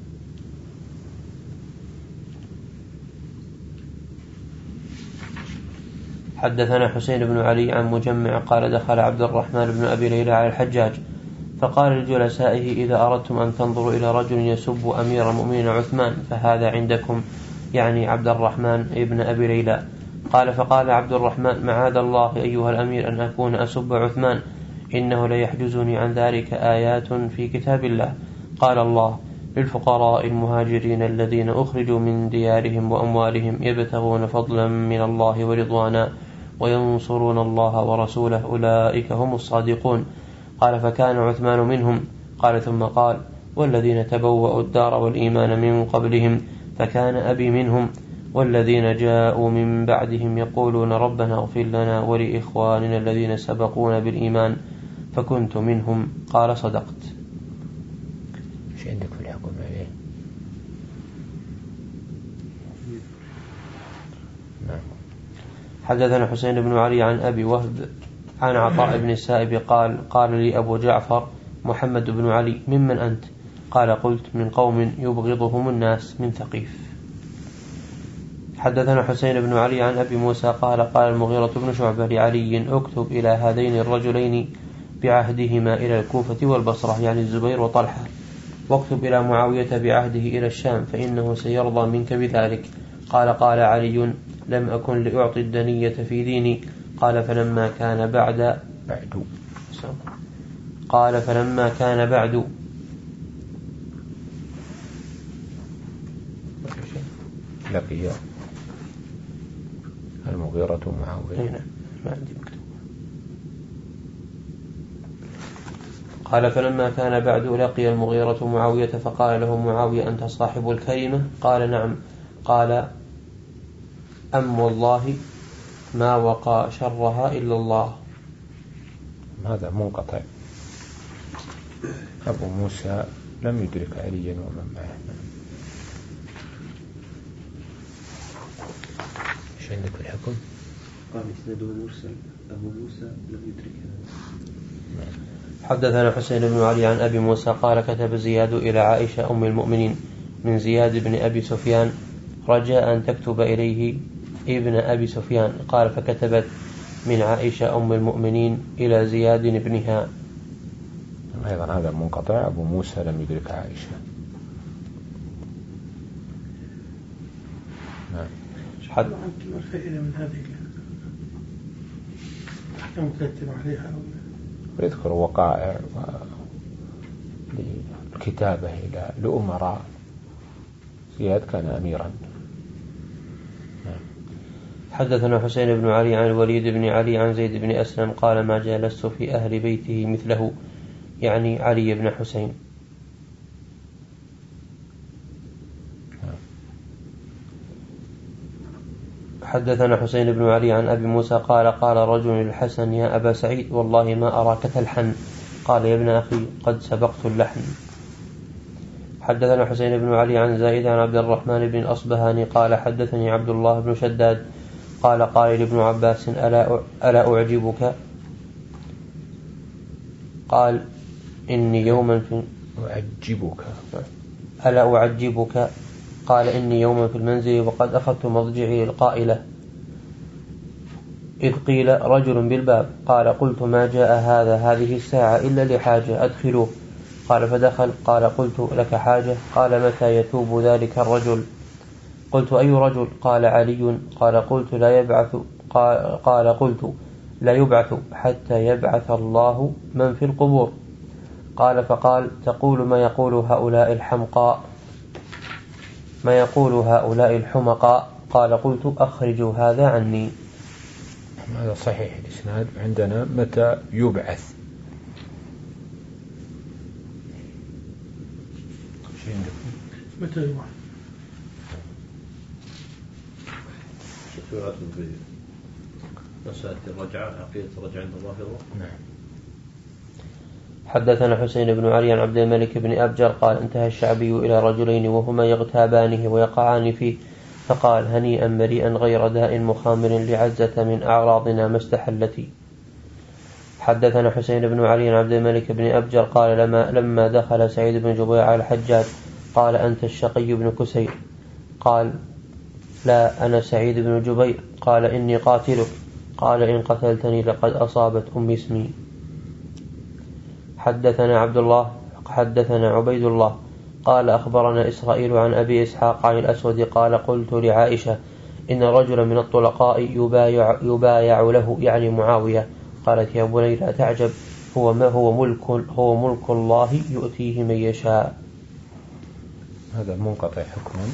حدثنا حسين بن علي عن مجمع قال دخل عبد الرحمن بن أبي ليلى على الحجاج فقال لجلسائه إذا أردتم أن تنظروا إلى رجل يسب أمير المؤمنين عثمان فهذا عندكم، يعني عبد الرحمن ابن أبي ليلى. قال فقال عبد الرحمن معاذ الله أيها الأمير أن أكون أسب عثمان، إنه ليحجزني عن ذلك آيات في كتاب الله. قال الله للفقراء المهاجرين الذين أخرجوا من ديارهم وأموالهم يبتغون فضلا من الله ورضوانا وينصرون الله ورسوله أولئك هم الصادقون. قال فكان عثمان منهم. قال ثم قال والذين تبوأوا الدار والإيمان من قبلهم فكان أبي منهم، والذين جاءوا من بعدهم يقولون ربنا اغفر لنا ولإخواننا الذين سبقونا بالإيمان فكنت منهم. قال صدقت. ايش عندك في الحكم عليه؟ نعم. حدثنا حسين بن علي عن أبي وهب عن عطاء بن السائب قال قال لي أبو جعفر محمد بن علي ممن أنت؟ قال قلت من قوم يبغضهم الناس من ثقيف. حدثنا حسين بن علي عن أبي موسى قال قال المغيرة بن شعبة لعلي اكتب إلى هذين الرجلين بعهدهما إلى الكوفة والبصرة يعني الزبير وطلحة، واكتب إلى معاوية بعهده إلى الشام فإنه سيرضى منك بذلك. قال قال علي لم أكن لأعطي الدنية في ديني. قال فلما كان بعد بعد قال فلما كان بعد لقي المغيرة معاوية. ما عندي مكتوب. قال فلما كان بعد لقي المغيرة معاوية فقال له معاوية أنت صاحب الكلمة؟ قال نعم. قال أم والله ما وقى شرها إلا الله. هذا منقطع. أبو موسى لم يدرك عليا ومن معه. ايش عندك في الحكم؟ قال إسناده مرسل أبو موسى لم يدرك هذا. حدثنا حسين بن علي عن أبي موسى قال كتب زياد إلى عائشة أم المؤمنين من زياد بن أبي سفيان رجاء أن تكتب إليه ابن أبي سفيان. قال فكتبت من عائشة أم المؤمنين إلى زياد ابنها. أيضا هذا منقطع، أبو موسى لم يدرك عائشة. نعم. حد ما الفائدة من هذه الأحكام ترتب عليها؟ ويذكر وقائع للكتابة إلى لأمراء. زياد كان أميرا. حدثنا حسين بن علي عن الوليد بن علي عن زيد بن أسلم قال ما جالست في أهل بيته مثله، يعني علي بن حسين. حدثنا حسين بن علي عن أبي موسى قال قال رجل للحسن يا أبا سعيد والله ما أراك تلحن. قال يا ابن أخي قد سبقت اللحن. حدثنا حسين بن علي عن زائد عن عبد الرحمن بن الأصبهاني قال حدثني عبد الله بن شداد قال قال لابن عباس ألا, ألا أعجبك؟ قال إني يوما في أعجبك ألا أعجبك؟ قال إني يوما في المنزل وقد أخذت مضجعي القائلة إذ قيل رجل بالباب. قال قلت ما جاء هذا هذه الساعة إلا لحاجة أدخلوه. قال فدخل. قال قلت لك حاجة؟ قال متى يتوب ذلك الرجل؟ قلت أي رجل؟ قال علي. قال قلت لا يبعث قال, قال قلت لا يبعث حتى يبعث الله من في القبور. قال فقال تقول ما يقول هؤلاء الحمقاء ما يقول هؤلاء الحمقاء. قال قلت أخرجوا هذا عني. هذا صحيح الإسناد عندنا متى يبعث. متى يبعث سؤال في مسألة الرجعة عقيدة الرجعة عند الله. نعم. حدثنا حسين بن علي عن عبد الملك بن أبجر قال انتهى الشعبي إلى رجلين وهما يغتابانه ويقعان فيه فقال هنيئا مريئا غير داء مخامر لعزة من أعراضنا ما استحلتي. حدثنا حسين بن علي عن عبد الملك بن أبجر قال لما, لما دخل سعيد بن جبير على الحجاج قال أنت الشقي بن كسير؟ قال لا أنا سعيد بن جبير. قال إني قاتلك. قال إن قتلتني لقد أصابت أمي اسمي. حدثنا عبد الله حدثنا عبيد الله قال أخبرنا إسرائيل عن أبي إسحاق عن الأسود قال قلت لعائشة إن رجلا من الطلقاء يبايع, يبايع له يعني معاوية. قالت يا بني لا تعجب هو ما هو ملك هو ملك الله يؤتيه من يشاء. هذا منقطع حكما.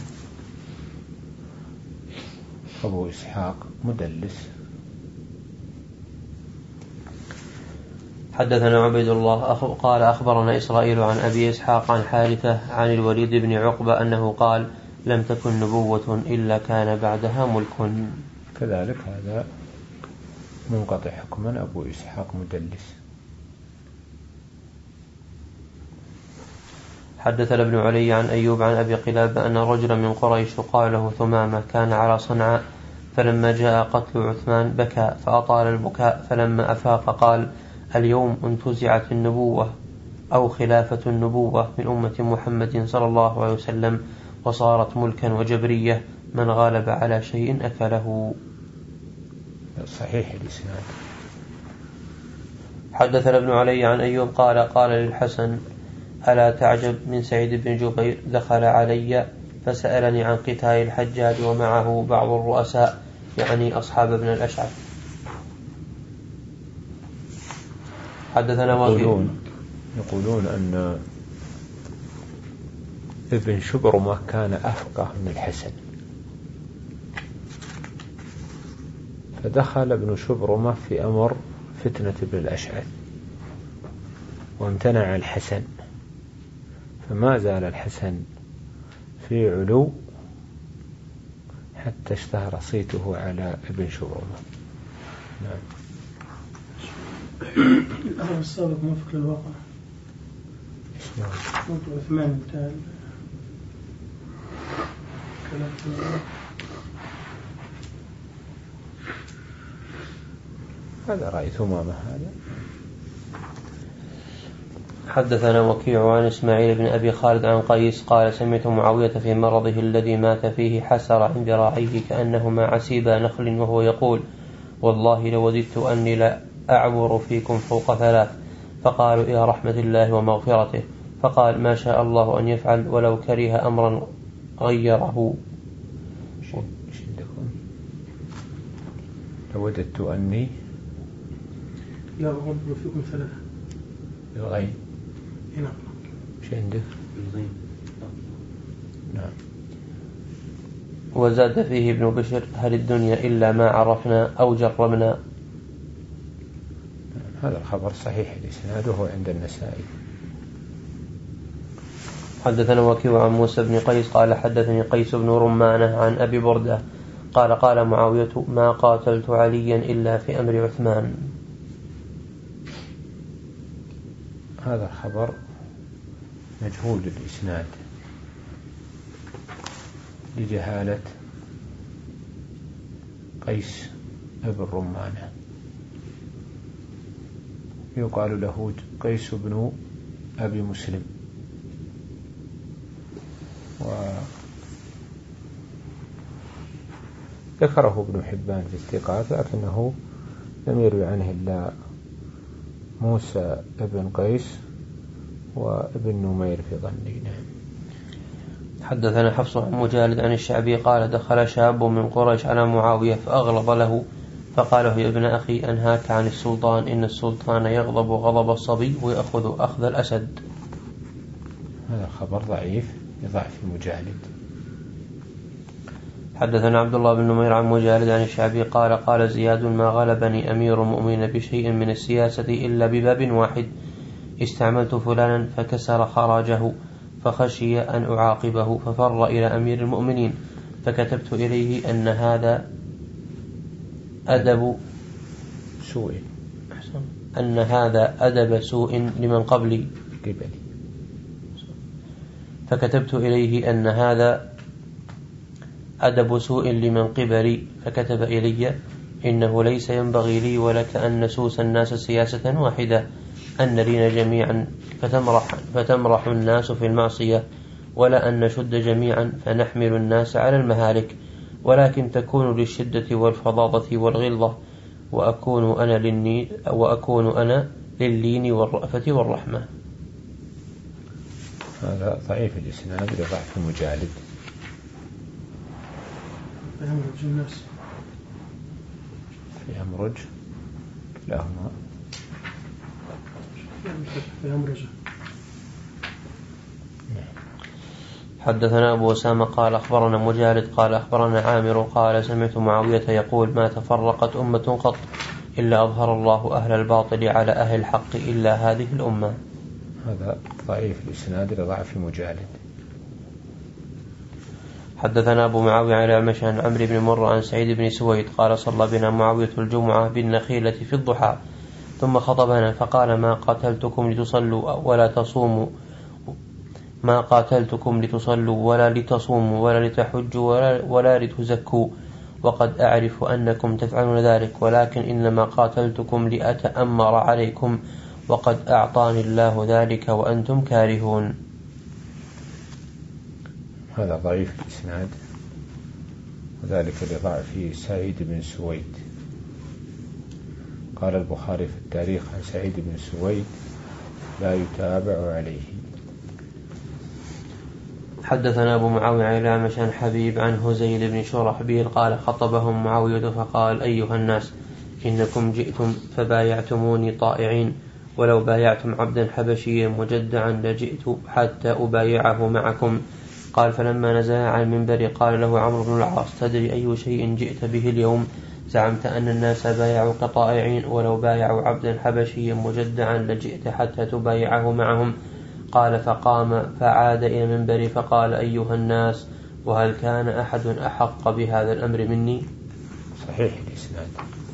أبو إسحاق مدلس. حدثنا عبيد الله قال أخبرنا إسرائيل عن أبي إسحاق عن حارثة عن الوليد بن عقبة أنه قال لم تكن نبوة إلا كان بعدها ملك. كذلك هذا منقطع حكما. أبو إسحاق مدلس. حدثنا ابن علي عن أيوب عن أبي قلابة أن رجلا من قريش قال له ثمامة كان على صنعاء فلما جاء قتل عثمان بكى فأطال البكاء فلما أفاق قال اليوم انتزعت النبوة أو خلافة النبوة من أمة محمد صلى الله عليه وسلم وصارت ملكا وجبرية من غالب على شيء أكله. صحيح الإسناد. حدثنا ابن علي عن أيوب قال قال للحسن ألا تعجب من سعيد بن جبير دخل علي فسألني عن قتال الحجاج ومعه بعض الرؤساء يعني أصحاب ابن الأشعث. حدثنا يقولون, يقولون أن ابن شبرمة كان أفقه من الحسن فدخل ابن شبرمة في أمر فتنة ابن الأشعث وامتنع الحسن فما زال الحسن في علو حتى اشتهر صيته على ابن شبرمة. نعم. الأمر السابق موافق للواقع. موضوع عثمان بتاع هذا رأي ثمامة هذا. حدثنا وكيع عن إسماعيل بن أبي خالد عن قيس قال سمعت معاوية في مرضه الذي مات فيه حسر عن ذراعيه كأنهما عسيبا نخل وهو يقول والله لوددت أني لا أعبر فيكم فوق ثلاث. فقالوا إلى رحمة الله ومغفرته. فقال ما شاء الله أن يفعل ولو كره أمرا غيره. لوددت أني لا أعبر فيكم ثلاثة بالغين. هنا مش عندك؟ نعم. وزاد فيه ابن بشر هل الدنيا إلا ما عرفنا أو جربنا. هذا الخبر صحيح الإسناد وهو عند النسائي. حدثنا وكيع عن موسى بن قيس قال حدثني قيس بن رمانة عن أبي بردة قال قال معاوية ما قاتلت عليا إلا في أمر عثمان. هذا الخبر مجهول الإسناد لجهالة قيس بن رمانة، يقال له قيس بن أبي مسلم، وذكره ابن حبان في الثقات لكنه لم يروي عنه إلا موسى بن قيس وابن نمير في ظني. حدثنا حفص عن مجالد عن الشعبي قال دخل شاب من قريش على معاوية فأغلظ له فقال يا ابن أخي أنهاك عن السلطان، إن السلطان يغضب غضب الصبي ويأخذ أخذ الأسد. هذا خبر ضعيف لضعف مجالد. حدثنا عبد الله بن نمير عن مجالد عن الشعبي قال قال زياد ما غلبني أمير المؤمنين بشيء من السياسة إلا بباب واحد، استعملت فلانا فكسر خراجه فخشي أن أعاقبه ففر إلى أمير المؤمنين فكتبت إليه أن هذا أدب سوء أن هذا أدب سوء لمن قبلي قبلي فكتبت إليه أن هذا أدب سوء لمن قبلي فكتب إلي إنه ليس ينبغي لي ولك أن نسوس الناس سياسة واحدة، أن لينا جميعا فتمرح, فتمرح الناس في المعصية، ولا أن نشد جميعا فنحمل الناس على المهالك، ولكن تكون للشدة والفظاظة والغلظة، وأكون أنا للني وأكون أنا لللين والرأفة والرحمة. هذا ضعيف الإسناد لضعف مجالد. فيمرج الناس فيمرج لهما فيمرج. حدثنا أبو أسامة قال أخبرنا مجالد قال أخبرنا عامر قال سمعت معاوية يقول ما تفرقت أمة قط إلا أظهر الله أهل الباطل على أهل الحق إلا هذه الأمة. هذا ضعيف الإسناد لضعف مجالد. حدثنا أبو معاوية على الأعمش عن عمرو بن مرة عن سعيد بن سويد قال صلى بنا معاوية الجمعة بالنخيلة في الضحى ثم خطبنا فقال ما قاتلتكم لتصلوا ولا تصوموا ما قاتلتكم لتصلوا ولا لتصوموا ولا لتحجوا ولا, ولا لتزكوا، وقد أعرف أنكم تفعلون ذلك، ولكن إنما قاتلتكم لأتأمر عليكم، وقد أعطاني الله ذلك وأنتم كارهون. هذا ضعيف الإسناد وذلك لضعف سعيد بن سويد. قال البخاري في التاريخ عن سعيد بن سويد لا يتابع عليه. حدثنا أبو معاوية عن الأعمش عن حبيب عن هزيل بن شرحبيل قال خطبهم معاوية فقال أيها الناس إنكم جئتم فبايعتموني طائعين، ولو بايعتم عبدا حبشيا مجدعا لجئت حتى أبايعه معكم. قال فلما نزل عن المنبر قال له عمرو بن العاص تدري أي شيء جئت به اليوم؟ زعمت أن الناس بايعوك طائعين، ولو بايعوا عبدا حبشيا مجدعا لجئت حتى تبايعه معهم. قال فقام فعاد إلى المنبر فقال أيها الناس وهل كان أحد أحق بهذا الأمر مني؟ صحيح الإسناد.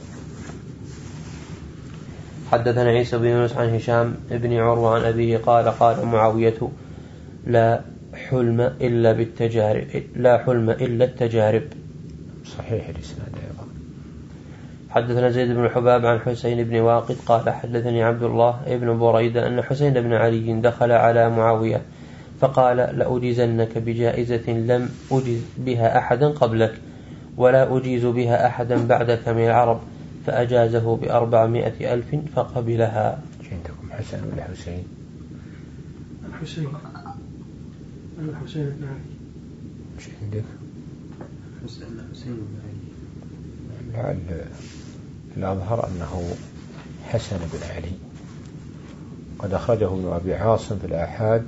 حدثنا عيسى بن يونس عن هشام بن عروة عن أبيه قال قال معاوية لا حلم إلا بالتجارب لا حلم إلا التجارب. صحيح الإسناد أيضا. حدثنا زيد بن حباب عن حسين بن واقد قال حدثني عبد الله بن بريدة أن حسين بن علي دخل على معاوية فقال لأجيزنك بجائزة لم أجز بها أحدا قبلك ولا أجيز بها أحدا بعدك من العرب، فأجازه بأربعمائة ألف فقبلها. عندكم حسن ولا حسين؟ الحسين الحسين بن علي. مش عندك؟ حسين بن علي. لعل الأظهر أنه حسن بن علي. قد أخرجه ابن أبي عاصم في الآحاد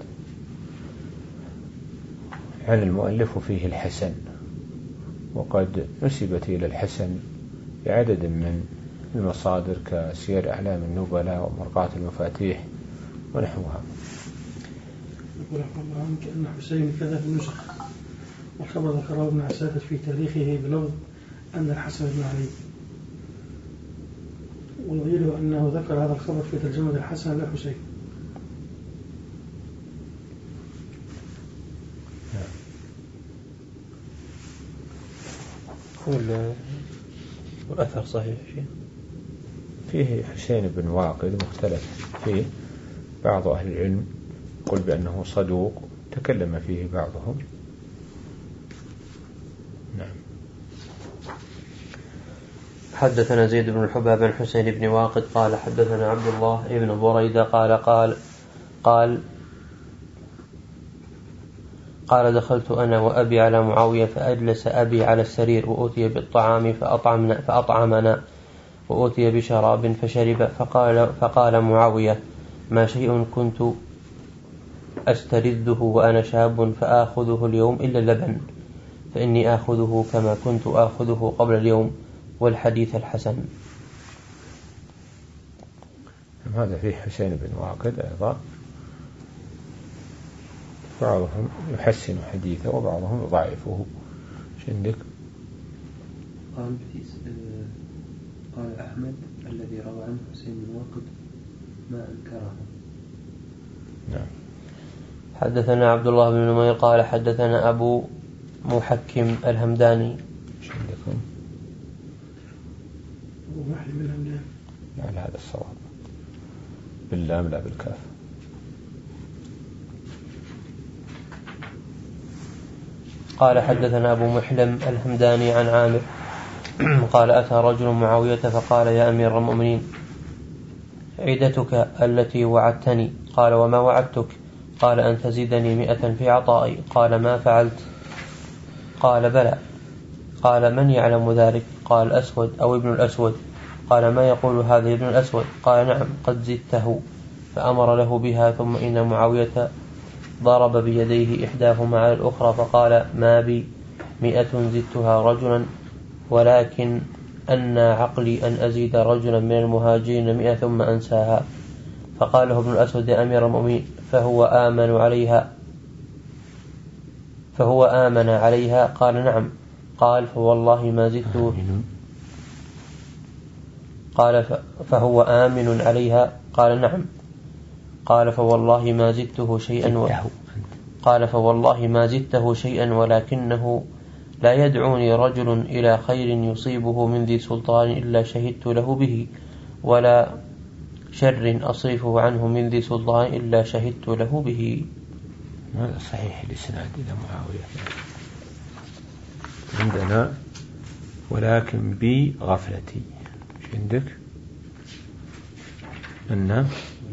عن المؤلف فيه الحسن، وقد نسبت إلى الحسن بعدد من المصادر كسير أعلام النبلاء ومرقات المفاتيح ونحوها. يقول رحمه الله عنك أن حسين كذا في النسخ، والخبر ذكره ابن عساكر في تاريخه بلفظ أن الحسن بن علي، والغير أنه ذكر هذا الخبر في ترجمة الحسن لا حسين. والأثر صحيح فيه فيه حسين بن واقد مختلف فيه، بعض أهل العلم يقول بأنه صدوق تكلم فيه بعضهم. نعم. حدثنا زيد بن الحباب عن حسين بن واقد قال حدثنا عبد الله بن بريدة قال قال قال قال دخلت أنا وأبي على معاوية فأجلس أبي على السرير وأوتي بالطعام فأطعمنا, فأطعمنا وأوتي بشراب فشرب، فقال, فقال معاوية ما شيء كنت أسترده وأنا شاب فآخذه اليوم إلا اللبن، فإني آخذه كما كنت آخذه قبل اليوم، والحديث الحسن. هذا فيه حسين بن واقد أيضا، بعضهم يحسن حديثه وبعضهم يضعفه. ايش عندك؟ قال قال أحمد الذي روى عنه حسين بن واقد ما أنكره. نعم. حدثنا عبد الله بن نمير قال حدثنا أبو محكم الهمداني. ايش عندكم؟ أبو محكم الهمداني. لا هذا الصواب، باللام لا بالكاف. قال حدثنا أبو محلم الهمداني عن عامر قال أتى رجل معاوية فقال يا أمير المؤمنين عدتك التي وعدتني. قال وما وعدتك؟ قال أن تزيدني مئة في عطائي. قال ما فعلت؟ قال بلى. قال من يعلم ذلك؟ قال الأسود أو ابن الأسود. قال ما يقول هذا ابن الأسود؟ قال نعم قد زدته. فأمر له بها، ثم إن معاوية ضرب بيديه إحداهما على الأخرى فقال ما بي مئة زدتها رجلا، ولكن أن عقلي أن أزيد رجلا من المهاجرين مئة ثم أنساها. فقال له ابن الأسود يا أمير المؤمنين فهو آمن عليها فهو آمن عليها؟ قال نعم. قال فوالله ما زدته. قال فهو آمن عليها؟ قال نعم. قال فوالله ما زدته شيئا و... قال فوالله ما زدته شيئا، ولكنه لا يدعوني رجل إلى خير يصيبه من ذي سلطان إلا شهدت له به، ولا شر أصرفه عنه من ذي سلطان إلا شهدت له به. هذا صحيح الإسناد إلى معاوية. عندنا ولكن بي غفلتي. ايش عندك؟ أن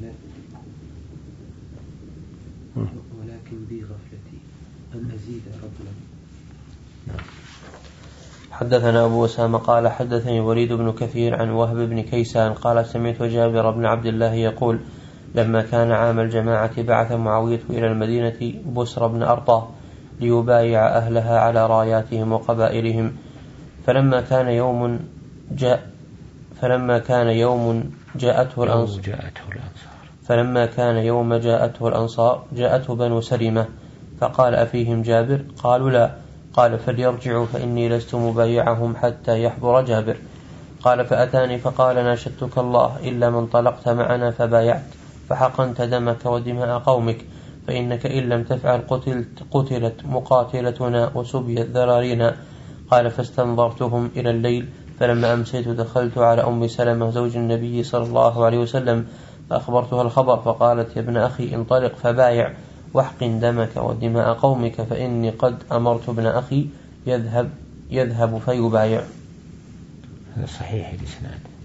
ولكن بي غفلتي أن أزيد رجلا. نعم. حدثنا أبو أسامة قال حدثني وليد بن كثير عن وهب بن كيسان قال سمعت جابر بن عبد الله يقول لما كان عام الجماعة بعث معاوية إلى المدينة بسر بن أرطاه ليبايع أهلها على راياتهم وقبائلهم، فلما كان يوم جاء فلما كان يوم جاءته الأنصار فلما كان يوم جاءته الأنصار جاءته بنو سلمة فقال أفيهم جابر؟ قالوا لا. قال فليرجعوا فإني لست مبايعهم حتى يحضر جابر. قال فأتاني فقال ناشدتك الله إلا من طلقت معنا فبايعت فحقنت دمك ودماء قومك، فإنك إن لم تفعل قتلت, قتلت مقاتلتنا وسبيت ذرارينا. قال فاستنظرتهم إلى الليل، فلما أمسيت دخلت على أم سلمة زوج النبي صلى الله عليه وسلم فأخبرتها الخبر، فقالت يا ابن أخي انطلق فبايع واحقن دمك ودماء قومك، فإني قد أمرت ابن أخي يذهب يذهب فيبايع. هذا صحيح الإسناد.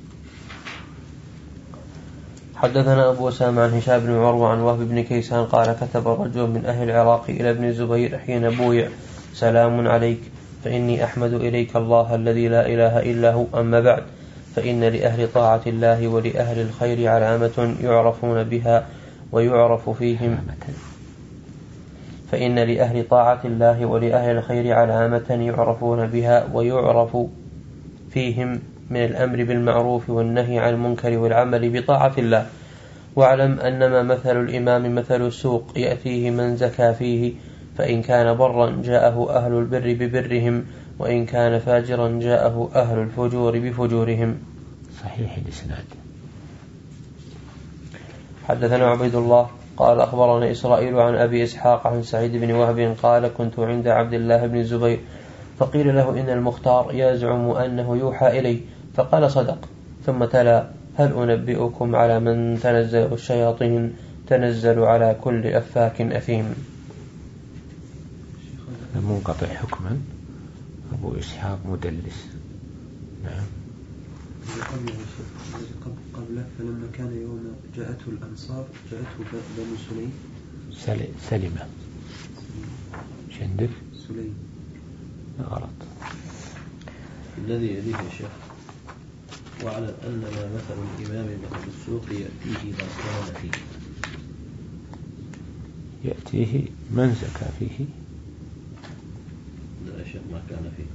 حدثنا أبو أسامة عن هشام بن عروة عن وهب بن كيسان قال كتب رجل من أهل العراق إلى ابن الزبير حين بويع: سلام عليك، فإني أحمد إليك الله الذي لا إله إلا هو، أما بعد، فإن لأهل طاعة الله ولأهل الخير علامة يعرفون بها ويعرف فيهم فإن لأهل طاعة الله ولأهل الخير علامة يعرفون بها ويعرف فيهم من الأمر بالمعروف والنهي عن المنكر والعمل بطاعة الله. واعلم أنما مثل الإمام مثل السوق، يأتيه من زكى فيه، فإن كان برا جاءه أهل البر ببرهم، وإن كان فاجرا جاءه أهل الفجور بفجورهم. صحيح الإسناد. حدثنا عبيد الله قال أخبرنا إسرائيل عن أبي إسحاق عن سعيد بن وهب قال كنت عند عبد الله بن الزبير فقيل له إن المختار يزعم أنه يوحى إلي، فقال صدق، ثم تلا: هل أنبئكم على من تنزل الشياطين تنزل على كل أفاك أثيم. منقطع حكما، أبو إسحاق مدلس. نعم. قبله فلما كان يوم جاءته الأنصار جاءته بنو سليم سل... سلمة شندك سليم غلط. الذي يليه يا شيخ: واعلم أنما مثل الإمام مثل السوق يأتيه ما كان فيه. يأتيه من زكى فيه. لا يا شيخ، ما كان فيه.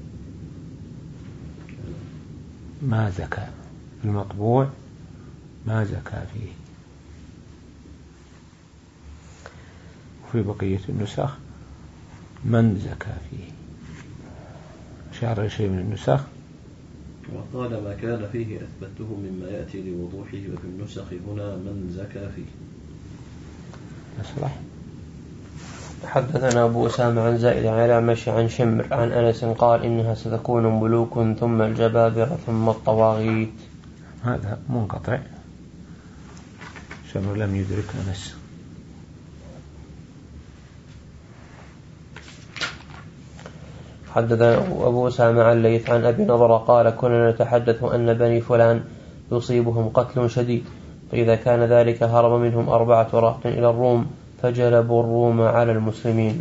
ما زكى المطبوع ما زكى فيه. وفي بقية النسخ من زكى فيه. أشار شيء من النسخ. وقال ما كان فيه أثبته مما يأتي لوضوحه، وفي النسخ هنا من زكى فيه. أصلح. حدثنا أبو أسامة عن زائد عن الأعمش عن شمر عن أنس قال إنها ستكون ملوك ثم الجبابرة ثم الطواغيت. هذا منقطع، شمر لم يدرك أنس. حدثنا أبو أسامة عن ليث عن أبي نضر قال كنا نتحدث أن بني فلان يصيبهم قتل شديد، فإذا كان ذلك هرب منهم أربعة رهط إلى الروم فجلبوا الروم على المسلمين.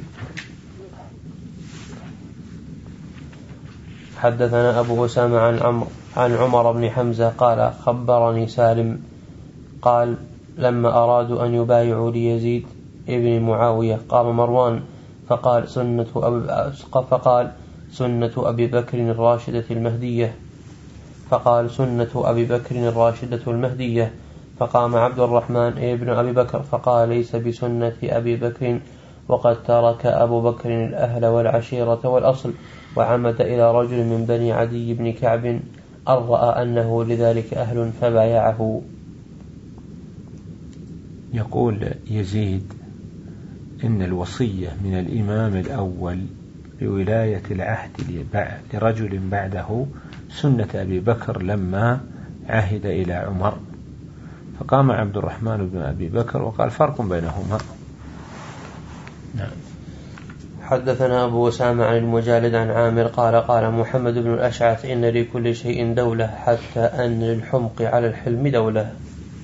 حدثنا أبو أسامة عن عمرو عن عمر بن حمزة قال خبرني سالم قال لما أرادوا أن يبايعوا ليزيد ابن معاوية قام مروان فقال سنة أبي, فقال سنة أبي بكر الراشدة المهدية فقال سنة أبي بكر الراشدة المهدية فقام عبد الرحمن ابن أبي بكر فقال ليس بسنة أبي بكر، وقد ترك أبو بكر الأهل والعشيرة والأصل، وعمد إلى رجل من بني عدي بن كعب أن رأى أنه لذلك أهل فبايعه. يقول يزيد إن الوصية من الإمام الأول بولاية العهد لرجل بعده سنة أبي بكر لما عهد إلى عمر، فقام عبد الرحمن بن أبي بكر وقال فرق بينهما. نعم. حدثنا أبو أسامة عن المجالد عن عامر قال قال محمد بن الأشعث إن لكل شيء دولة حتى أن للحمق على الحلم دولة.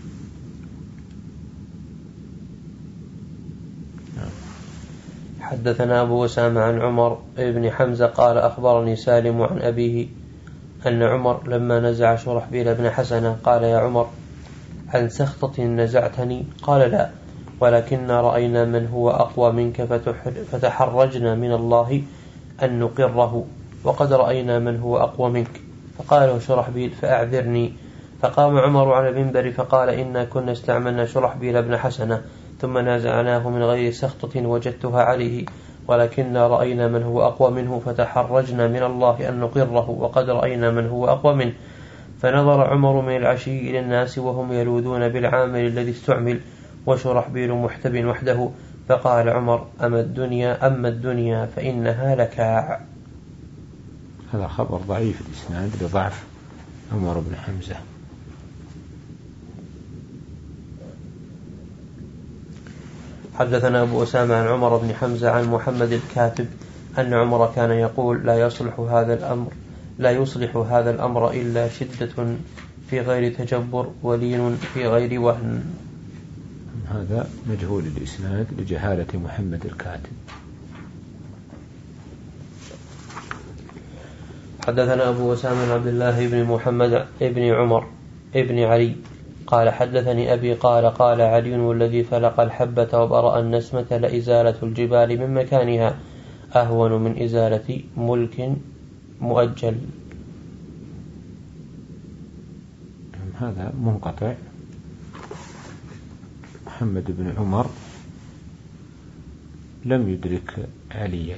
حدثنا أبو أسامة عن عمر بن حمزة قال أخبرني سالم عن أبيه أن عمر لما نزع شرحبيل بن حسنة قال يا عمر عن سخطة نزعتني؟ قال لا، ولكن رأينا من هو أقوى منك فتحرجنا من الله أن نقره، وقد رأينا من هو أقوى منك. فقال له شرحبيل فأعذرني. فقام عمر على المنبر فقال إنا كنا استعملنا شرحبيل بن حسنة ثم نازعناه من غير سخطة وجدتها عليه، ولكن رأينا من هو أقوى منه فتحرجنا من الله أن نقره، وقد رأينا من هو أقوى منه. فنظر عمر من العشي إلى الناس وهم يلوذون بالعامل الذي استعمل وشرحبيل محتب وحده، فقال عمر أما الدنيا أما الدنيا فإنها لكاع. هذا خبر ضعيف الإسناد لضعف عمر بن حمزة. حدثنا أبو أسامة عن عمر بن حمزة عن محمد الكاتب أن عمر كان يقول لا يصلح هذا الأمر لا يصلح هذا الأمر إلا شدة في غير تجبر ولين في غير وهن. هذا مجهول الإسناد لجهالة محمد الكاتب. حدثنا أبو وسام عبد الله بن محمد بن عمر بن علي قال حدثني أبي قال قال علي والذي فلق الحبة وبرأ النسمة لإزالة الجبال من مكانها أهون من إزالة ملك مؤجل. هذا منقطع. محمد بن عمر لم يدرك عليا.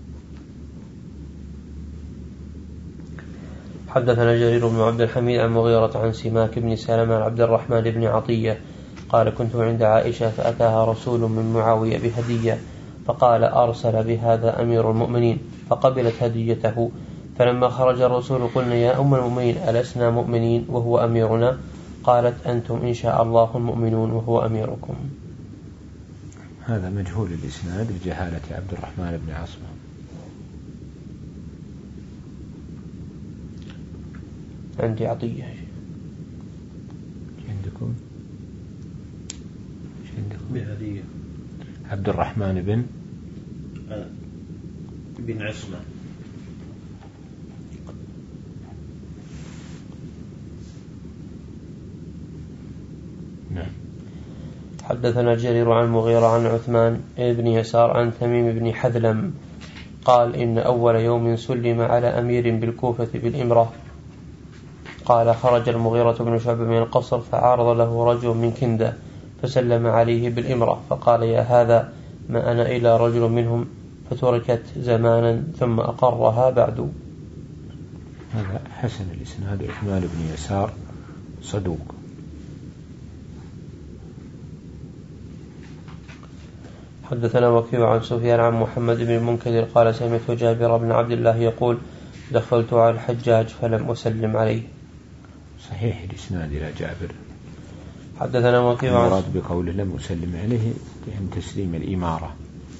حدثنا جرير بن عبد الحميد عن مغيرة عن سماك بن سلمة عن عبد الرحمن بن عطية قال كنت عند عائشة فأتاها رسول من معاوية بهدية فقال أرسل بهذا أمير المؤمنين فقبلت هديته. فلما خرج الرسول قلنا يا أم المؤمنين ألسنا مؤمنين وهو أميرنا؟ قالت أنتم إن شاء الله المؤمنون وهو أميركم. هذا مجهول الإسناد بجهالة عبد الرحمن بن عاصم. عندي عطية. عندكم عندكم بهدية عبد الرحمن بن آه. بن عصمة. نعم. حدثنا جرير عن مغيرة عن عثمان بن يسار عن تميم بن حذلم قال إن أول يوم سلم على أمير بالكوفة بالإمرة قال خرج المغيرة بن شعبة من القصر فعارض له رجل من كندة فسلم عليه بالإمرة فقال يا هذا ما أنا إلا رجل منهم فتركت زمانا ثم أقرها بعد. هذا حسن الإسناد. عثمان بن يسار صدوق. حدثنا وكيع عن سفيان عن محمد بن المنكدر قال سمعت جابر بن عبد الله يقول دخلت على الحجاج فلم أسلم عليه. صحيح الإسناد إلى جابر. حدثنا وكيع عن المراد بقوله لم أسلم عليه عند تسليم الإمارة.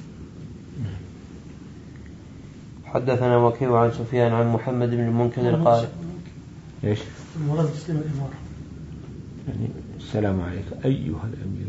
حدثنا وكيع عن سفيان عن محمد بن المنكدر قال إيش المراد تسليم الإمارة يعني السلام عليك أيها الأمير.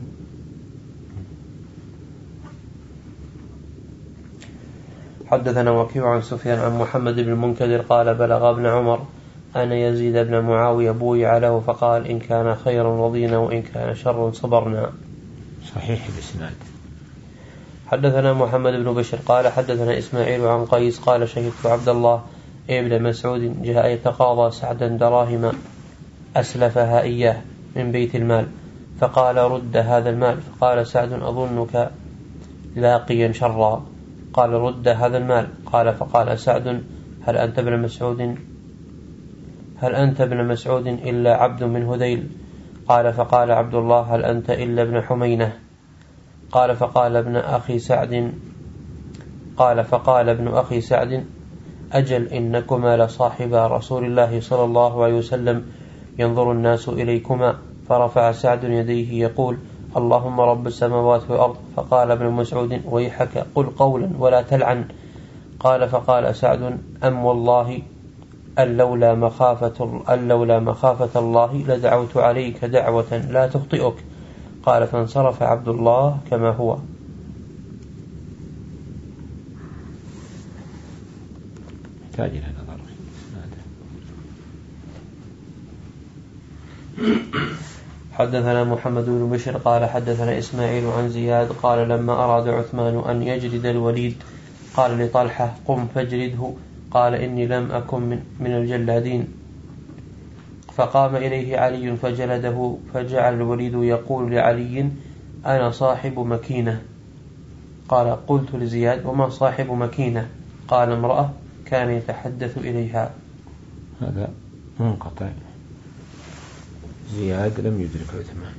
حدثنا وكيع عن سفيان عن محمد بن المنكدر قال بلغ ابن عمر أن يزيد بن معاوية بويع له فقال إن كان خيرا رضينا وإن كان شرا صبرنا. صحيح الإسناد. حدثنا محمد بن بشر قال حدثنا إسماعيل عن قيس قال شهدت عبد الله ابن مسعود جاء يتقاضى سعدا دراهم أسلفها إياه من بيت المال فقال رد هذا المال فقال سعد أظنك لاقيا شرا قال رد هذا المال قال فقال سعد هل أنت ابن مسعود هل أنت ابن مسعود إلا عبد من هذيل قال فقال عبد الله هل أنت إلا ابن حمينة قال فقال ابن أخي سعد قال فقال ابن أخي سعد أجل إنكما لصاحبا رسول الله صلى الله عليه وسلم ينظر الناس إليكما. فرفع سعد يديه يقول اللهم رب السماوات والأرض. فقال ابن مسعود ويحك قل قولا ولا تلعن. قال فقال سعد أم والله أن لولا مخافة, أن لولا مخافة الله لدعوت عليك دعوة لا تخطئك. قال فانصرف عبد الله كما هو. يحتاج إلى نظر. حدثنا محمد بن بشر قال حدثنا إسماعيل عن زياد قال لما أراد عثمان أن يجلد الوليد قال لطلحة قم فاجلده قال إني لم أكن من, من الجلادين. فقام إليه علي فجلده فجعل الوليد يقول لعلي أنا صاحب مكينة. قال قلت لزياد وما صاحب مكينة؟ قال امرأة كان يتحدث إليها. هذا منقطع. زياد لم يدرك عثمان.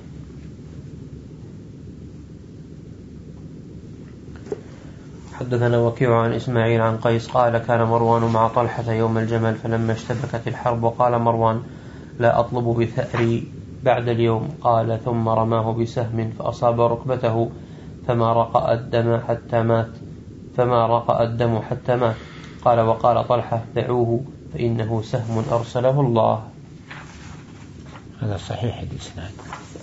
حدثنا وكيع عن إسماعيل عن قيس قال كان مروان مع طلحة يوم الجمل فلما اشتبكت الحرب وقال مروان لا أطلب بثأري بعد اليوم قال ثم رماه بسهم فأصاب ركبته فما رقأ الدم حتى مات فما رقأ الدم حتى مات. قال وقال طلحة دعوه فإنه سهم أرسله الله. هذا صحيح الإسناد.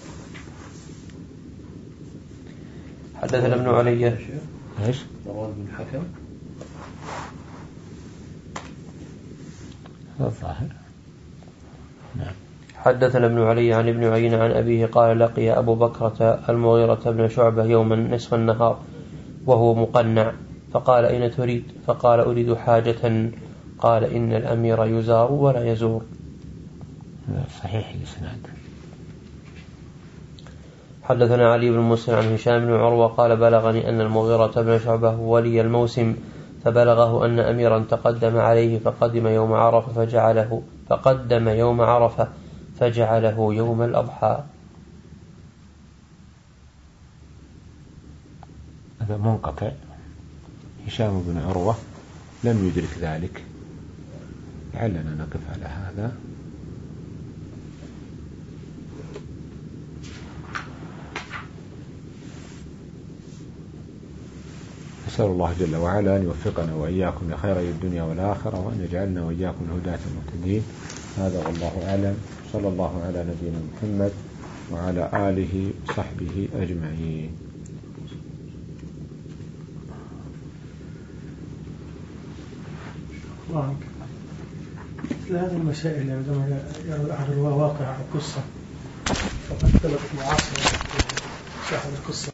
حدثنا ابن علي. ايش؟ مروان بن الحكم هذا الظاهر. نعم. حدثنا ابن علي عن ابن عيينة عن أبيه قال لقي أبو بكرة المغيرة بن شعبة يوما نصف النهار وهو مقنع فقال أين تريد؟ فقال أريد حاجة. قال إن الأمير يزار ولا يزور. صحيح الإسناد. حدثنا علي بن مسلم عن هشام بن عروة قال بلغني أن المغيرة بن شعبة ولي الموسم فبلغه أن أميرا تقدم عليه فقدم يوم عرفة فجعله فقدم يوم عرفة فجعله يوم الأضحى. هذا منقطع. هشام بن عروة لم يدرك ذلك. لعلنا نقف على هذا. أسأل الله جل وعلا أن يوفقنا وإياكم لخيري الدنيا والآخرة وأن يجعلنا وإياكم الهداة المهتدين. هذا والله أعلم. صلى الله على نبينا محمد وعلى آله وصحبه أجمعين. الله مثل هذه المسائل عندما يرى أهل الواقع القصة فقد تلقى معاصرة شاهد القصة